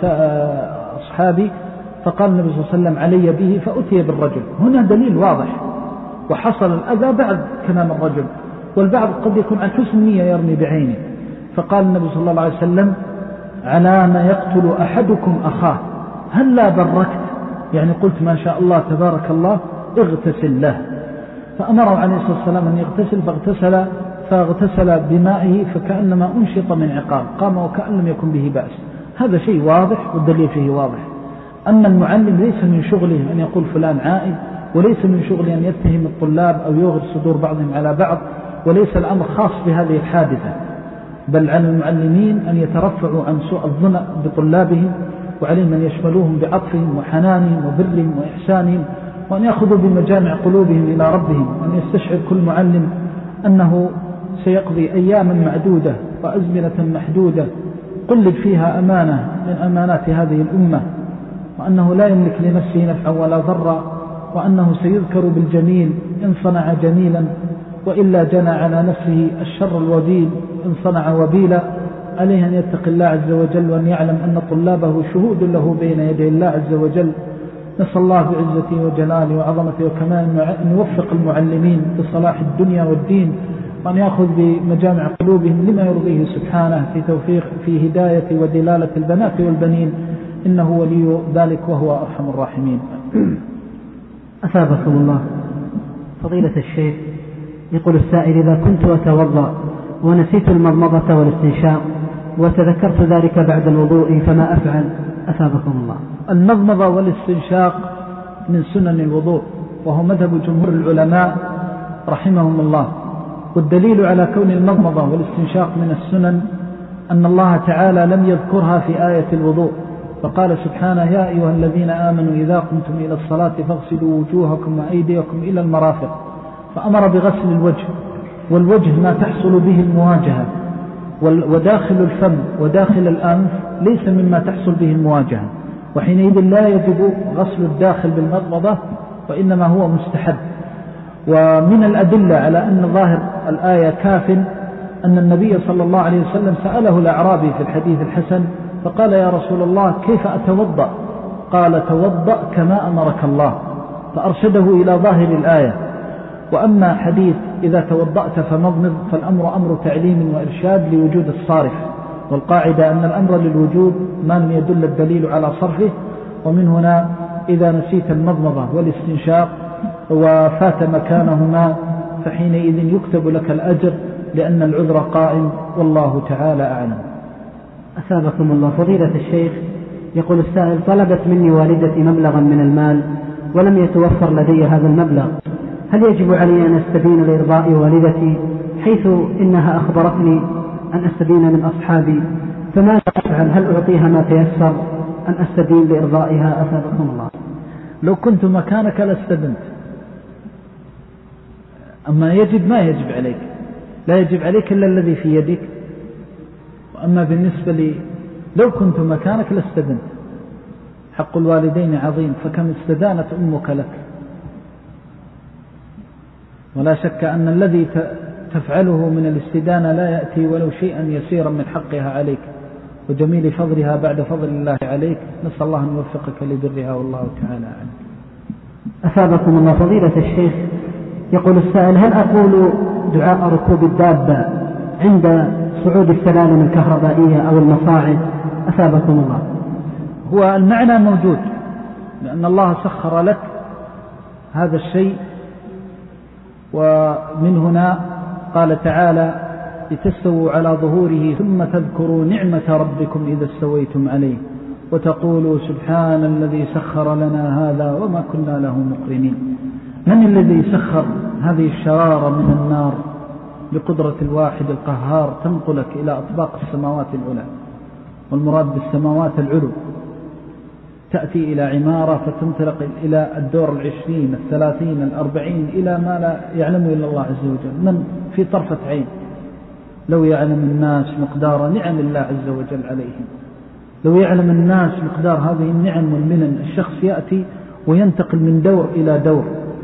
أصحابي، فقال النبي صلى الله عليه وسلم علي به، فأتي بالرجل. هنا دليل واضح، وحصل الأذى بعد كلام الرجل، والبعض قد يكون عن حسن نية يرمي بعينه. فقال النبي صلى الله عليه وسلم على ما يقتل أحدكم أخاه هل لا بركت، يعني قلت ما شاء الله تبارك الله اغتسل له. فأمره عليه الصلاة والسلام أن يغتسل، فاغتسل فاغتسل بمائه فكأنما أنشط من عقاب، قام وكأن لم يكن به بأس. هذا شيء واضح والدليل فيه واضح. أما المعلم ليس من شغله أن يقول فلان عائل، وليس من شغله أن يتهم الطلاب أو يغر صدور بعضهم على بعض، وليس الأمر خاص بهذه الحادثة، بل على المعلمين أن يترفعوا عن سوء الظن بطلابهم، وعليهم أن يشملوهم بعطفهم وحنانهم وبرهم وإحسانهم، وأن يأخذوا بمجامع قلوبهم إلى ربهم، وأن يستشعر كل معلم أنه سيقضي أياما معدودة وأزمنة محدودة قلد فيها أمانة من أمانات هذه الأمة، وأنه لا يملك لنفسه نفعا ولا ضرا، وأنه سيذكر بالجميل إن صنع جميلا، وإلا جنى على نفسه الشر الوبيل إن صنع وبيلا. عليه أن يتق الله عز وجل، وأن يعلم أن طلابه شهود له بين يدي الله عز وجل. نسأل الله بعزته وجلاله وعظمته وكمال أن يوفق المعلمين بصلاح الدنيا والدين، وأن يأخذ بمجامع قلوبهم لما يرضيه سبحانه في توفيق في هداية ودلالة البنات والبنين، إنه ولي ذلك وهو أرحم الراحمين. أثابكم الله. فضيلة الشيخ، يقول السائل إذا كنت أتوضأ ونسيت المضمضة والاستنشاق وتذكرت ذلك بعد الوضوء فما أفعل؟ أثابكم الله. المضمضة والاستنشاق من سنن الوضوء، وهو مذهب جمهور العلماء رحمهم الله. والدليل على كون المضمضة والاستنشاق من السنن أن الله تعالى لم يذكرها في آية الوضوء، فقال سبحانه يا أيها الذين آمنوا إذا قمتم إلى الصلاة فاغسلوا وجوهكم وأيديكم إلى المرافق، فأمر بغسل الوجه، والوجه ما تحصل به المواجهة، وداخل الفم وداخل الأنف ليس مما تحصل به المواجهة، وحينئذ لا يجب غسل الداخل بالمضمضة، وإنما هو مستحب. ومن الأدلة على أن ظاهر الآية كاف أن النبي صلى الله عليه وسلم سأله الأعرابي في الحديث الحسن فقال: يا رسول الله كيف أتوضأ؟ قال: توضأ كما أمرك الله، فأرشده إلى ظاهر الآية. وأما حديث إذا توضأت فمضمض فالأمر أمر تعليم وإرشاد لوجود الصارف، والقاعدة أن الأمر للوجود ما لم يدل الدليل على صرفه. ومن هنا إذا نسيت المضمضة والاستنشاق وفات مكانهما فحينئذ يكتب لك الأجر لأن العذر قائم، والله تعالى أعلم. أثابكم الله. فضيلة الشيخ، يقول السائل: طلبت مني والدتي مبلغا من المال ولم يتوفر لدي هذا المبلغ، هل يجب علي أن أستدين لإرضاء والدتي، حيث إنها أخبرتني أن أستدين من أصحابي، فماذا أفعل؟ هل أعطيها ما تيسر أن أستدين لإرضائها؟ أثابكم الله. لو كنت مكانك لاستدنت، أما يجب ما يجب عليك، لا يجب عليك إلا الذي في يدك. وأما بالنسبة لي لو كنت مكانك لاستدنت، حق الوالدين عظيم، فكم استدانت أمك لك. ولا شك أن الذي تفعله من الاستدانة لا يأتي ولو شيئا يسيرا من حقها عليك وجميل فضلها بعد فضل الله عليك. نسأل الله أن يوفقك لبرها، والله تعالى أعلم. أثابكم الله. فضيلة الشيخ، يقول السائل: هل أقول دعاء ركوب الدابة عند صعود السلالم الكهربائية أو المصاعد؟ أثابكم الله. هو المعنى موجود، لأن الله سخر لك هذا الشيء، ومن هنا قال تعالى: لتستووا على ظهوره ثم تذكروا نعمة ربكم إذا استويتم عليه وتقولوا سبحان الذي سخر لنا هذا وما كنا له مقرنين. من الذي سخر هذه الشرارة من النار بقدرة الواحد القهار تنقلك إلى أطباق السماوات العلى؟ والمراد بالسماوات العلو تأتي إلى عمارة فتنطلق إلى الدور العشرين الثلاثين الأربعين إلى ما لا يعلم إلا الله عز وجل، من في طرفة عين. لو يعلم الناس مقدار نعم الله عز وجل عليهم، لو يعلم الناس مقدار هذه النعم والمنن. الشخص يأتي وينتقل من دور إلى دور.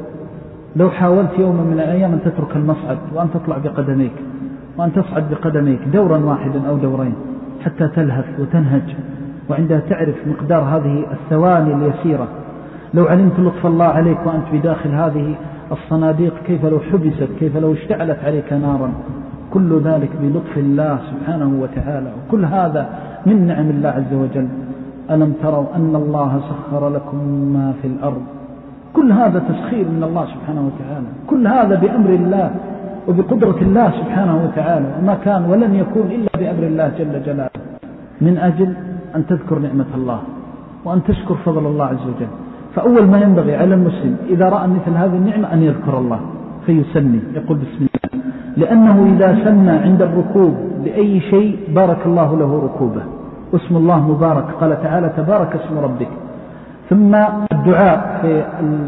لو حاولت يوما من الأيام أن تترك المصعد وأن تطلع بقدميك وأن تصعد بقدميك دورا واحدا أو دورين حتى تلهث وتنهج، وعندها تعرف مقدار هذه الثواني اليسيرة. لو علمت لطف الله عليك وأنت بداخل هذه الصناديق كيف لو حبست، كيف لو اشتعلت عليك نارا. كل ذلك بلطف الله سبحانه وتعالى، وكل هذا من نعم الله عز وجل. ألم تروا أن الله سخر لكم ما في الأرض؟ كل هذا تسخير من الله سبحانه وتعالى، كل هذا بأمر الله وبقدرة الله سبحانه وتعالى، وما كان ولن يكون إلا بأمر الله جل جلاله. من أجل أن تذكر نعمة الله وأن تشكر فضل الله عز وجل. فأول ما ينبغي على المسلم إذا رأى مثل هذه النعمة أن يذكر الله فيسمي، يقول بسم الله، لأنه إذا سمى عند الركوب بأي شيء بارك الله له ركوبه، اسم الله مبارك. قال تعالى: تبارك اسم ربك. ثم الدعاء في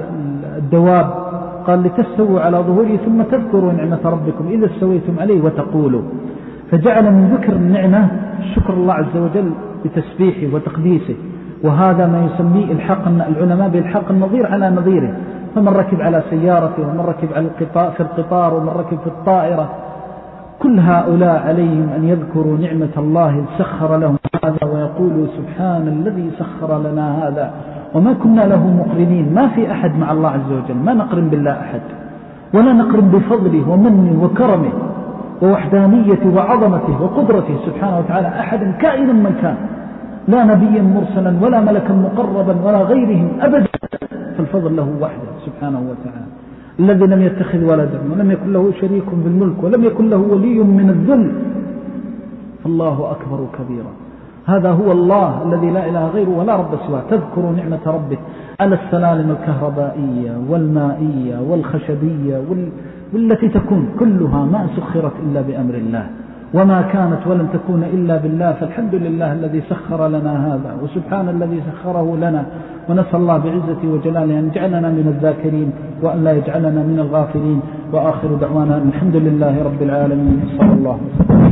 الدواب قال: لتستووا على ظهوره ثم تذكروا نعمة ربكم إذا استويتم عليه وتقولوا. فجعل من ذكر النعمة شكر الله عز وجل بتسبيحه وتقديسه، وهذا ما يسميه الحق العلماء بالحق النظير على نظيره. فمن ركب على سيارته ومن ركب على القطار في القطار ومن ركب في الطائرة، كل هؤلاء عليهم أن يذكروا نعمة الله سخر لهم هذا ويقولوا سبحان الذي سخر لنا هذا وما كنا له مقرنين. ما في أحد مع الله عز وجل، ما نقرن بالله أحد، ولا نقرن بفضله ومنه وكرمه ووحدانيته وعظمته وقدرته سبحانه وتعالى أحد كائنا من كان، لا نبيا مرسلا ولا ملكا مقربا ولا غيرهم أبدا، فالفضل له وحده سبحانه وتعالى، الذي لم يتخذ ولدا ولم يكن له شريك في الملك ولم يكن له ولي من الذل، فالله أكبر كبيرا. هذا هو الله الذي لا إله غيره ولا رب سواه. تذكر نعمة ربك على السلالم الكهربائية والمائية والخشبية وال... والتي تكون كلها ما سخرت إلا بأمر الله، وما كانت ولن تكون إلا بالله. فالحمد لله الذي سخر لنا هذا، وسبحان الذي سخره لنا. ونسأل الله بعزته وجلاله أن يجعلنا من الذاكرين وأن لا يجعلنا من الغافلين. وآخر دعوانا الحمد لله رب العالمين، صلى الله عليه وسلم.